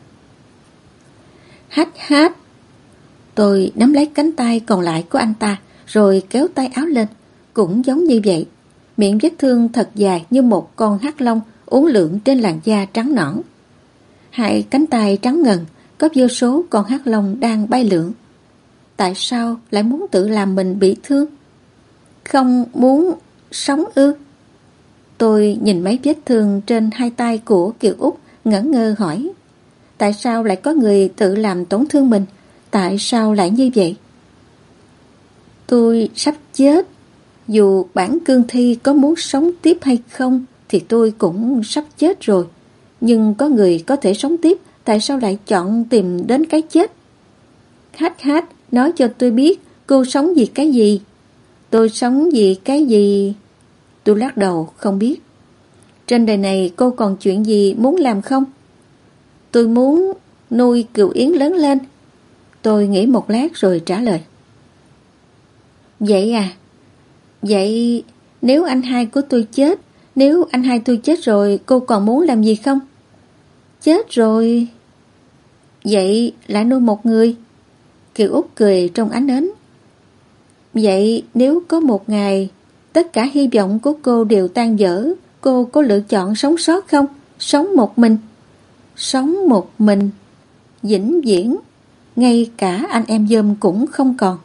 Hát hát. Tôi nắm lấy cánh tay còn lại của anh ta, rồi kéo tay áo lên, cũng giống như vậy. Miệng vết thương thật dài như một con hắc long uốn lượn trên làn da trắng nõn. Hai cánh tay trắng ngần, có vô số con hắc long đang bay lượn. Tại sao lại muốn tự làm mình bị thương? Không muốn sống ư? Tôi nhìn mấy vết thương trên hai tay của Kiều Út, ngẩn ngơ hỏi. Tại sao lại có người tự làm tổn thương mình? Tại sao lại như vậy? Tôi sắp chết. Dù bản cương thi có muốn sống tiếp hay không thì tôi cũng sắp chết rồi. Nhưng có người có thể sống tiếp, tại sao lại chọn tìm đến cái chết? Hát hát, nói cho tôi biết cô sống vì cái gì? Tôi sống vì cái gì? Tôi lắc đầu không biết. Trên đời này cô còn chuyện gì muốn làm không? Tôi muốn nuôi Cửu Yến lớn lên. Tôi nghĩ một lát rồi trả lời. Vậy à? Vậy nếu anh hai của tôi chết, nếu anh hai tôi chết rồi, cô còn muốn làm gì không? Chết rồi. Vậy lại nuôi một người. Kiều Út cười trong ánh nến. Vậy nếu có một ngày tất cả hy vọng của cô đều tan vỡ, cô có lựa chọn sống sót không? Sống một mình. Sống một mình. Vĩnh viễn. Ngay cả anh em dơm cũng không còn.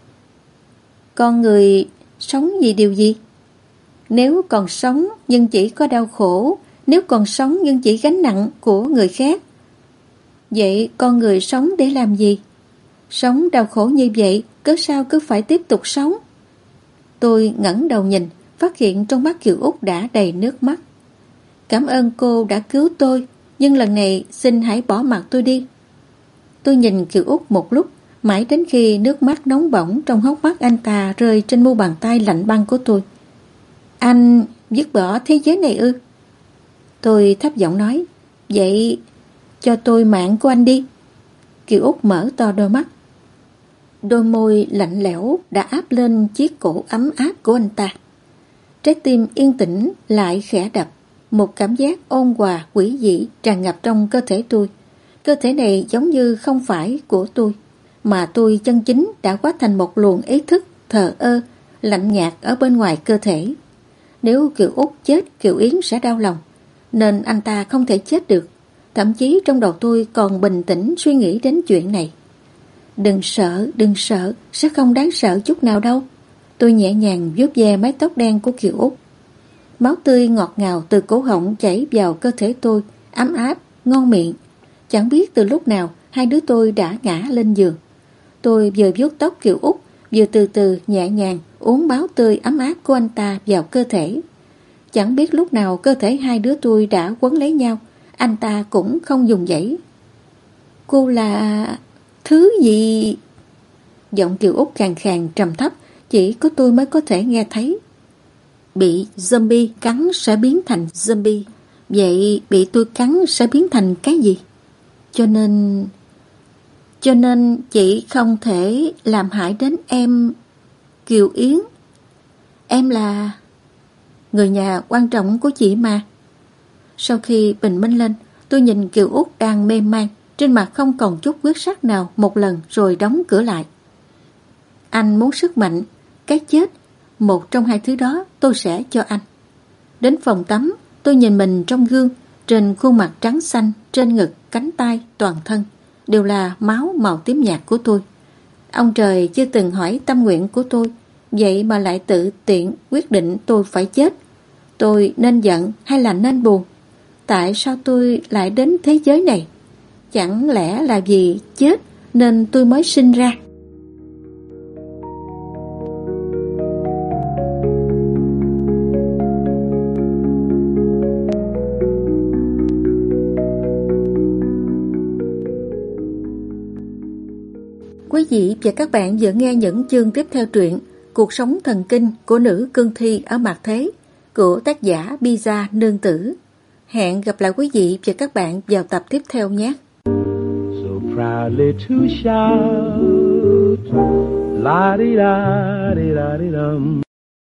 Con người sống vì điều gì? Nếu còn sống nhưng chỉ có đau khổ, nếu còn sống nhưng chỉ gánh nặng của người khác. Vậy con người sống để làm gì? Sống đau khổ như vậy, cớ sao cứ phải tiếp tục sống? Tôi ngẩng đầu nhìn, phát hiện trong mắt Kiều Út đã đầy nước mắt. Cảm ơn cô đã cứu tôi, nhưng lần này xin hãy bỏ mặc tôi đi. Tôi nhìn Kiều Út một lúc, mãi đến khi nước mắt nóng bỏng trong hốc mắt anh ta rơi trên mu bàn tay lạnh băng của tôi. Anh dứt bỏ thế giới này ư? Tôi thấp giọng nói, vậy cho tôi mạng của anh đi. Kiều Út mở to đôi mắt. Đôi môi lạnh lẽo đã áp lên chiếc cổ ấm áp của anh ta. Trái tim yên tĩnh lại khẽ đập. Một cảm giác ôn hòa quỷ dị tràn ngập trong cơ thể tôi. Cơ thể này giống như không phải của tôi, mà tôi chân chính đã hóa thành một luồng ý thức thờ ơ, lạnh nhạt ở bên ngoài cơ thể. Nếu Kiều Út chết, Kiều Yến sẽ đau lòng, nên anh ta không thể chết được. Thậm chí trong đầu tôi còn bình tĩnh suy nghĩ đến chuyện này. Đừng sợ, đừng sợ, sẽ không đáng sợ chút nào đâu. Tôi nhẹ nhàng vuốt ve mái tóc đen của Kiều Út. Máu tươi ngọt ngào từ cổ họng chảy vào cơ thể tôi, ấm áp, ngon miệng. Chẳng biết từ lúc nào hai đứa tôi đã ngã lên giường. Tôi vừa vuốt tóc Kiều Út, vừa từ từ nhẹ nhàng uống máu tươi ấm áp của anh ta vào cơ thể. Chẳng biết lúc nào cơ thể hai đứa tôi đã quấn lấy nhau. Anh ta cũng không dùng dãy. Cô là... thứ gì? Giọng Kiều Út khàn khàn trầm thấp, chỉ có tôi mới có thể nghe thấy. Bị zombie cắn sẽ biến thành zombie. Vậy bị tôi cắn sẽ biến thành cái gì? Cho nên... Cho nên chị không thể làm hại đến em... Kiều Yến. Em là... người nhà quan trọng của chị mà. Sau khi bình minh lên, tôi nhìn Kiều Út đang mê man, trên mặt không còn chút quyết sắc nào, một lần rồi đóng cửa lại. Anh muốn sức mạnh, cái chết, một trong hai thứ đó tôi sẽ cho anh. Đến phòng tắm, tôi nhìn mình trong gương, trên khuôn mặt trắng xanh, trên ngực, cánh tay, toàn thân đều là máu màu tím nhạt của tôi. Ông trời chưa từng hỏi tâm nguyện của tôi, vậy mà lại tự tiện quyết định tôi phải chết. Tôi nên giận hay là nên buồn? Tại sao tôi lại đến thế giới này? Chẳng lẽ là vì chết nên tôi mới sinh ra? Quý vị và các bạn vừa nghe những chương tiếp theo truyện Cuộc sống thần kinh của nữ cương thi ở mạt thế của tác giả Pizza Nương Tử. Hẹn gặp lại quý vị và các bạn vào tập tiếp theo nhé. So proudly to shout, la di da di da di dum.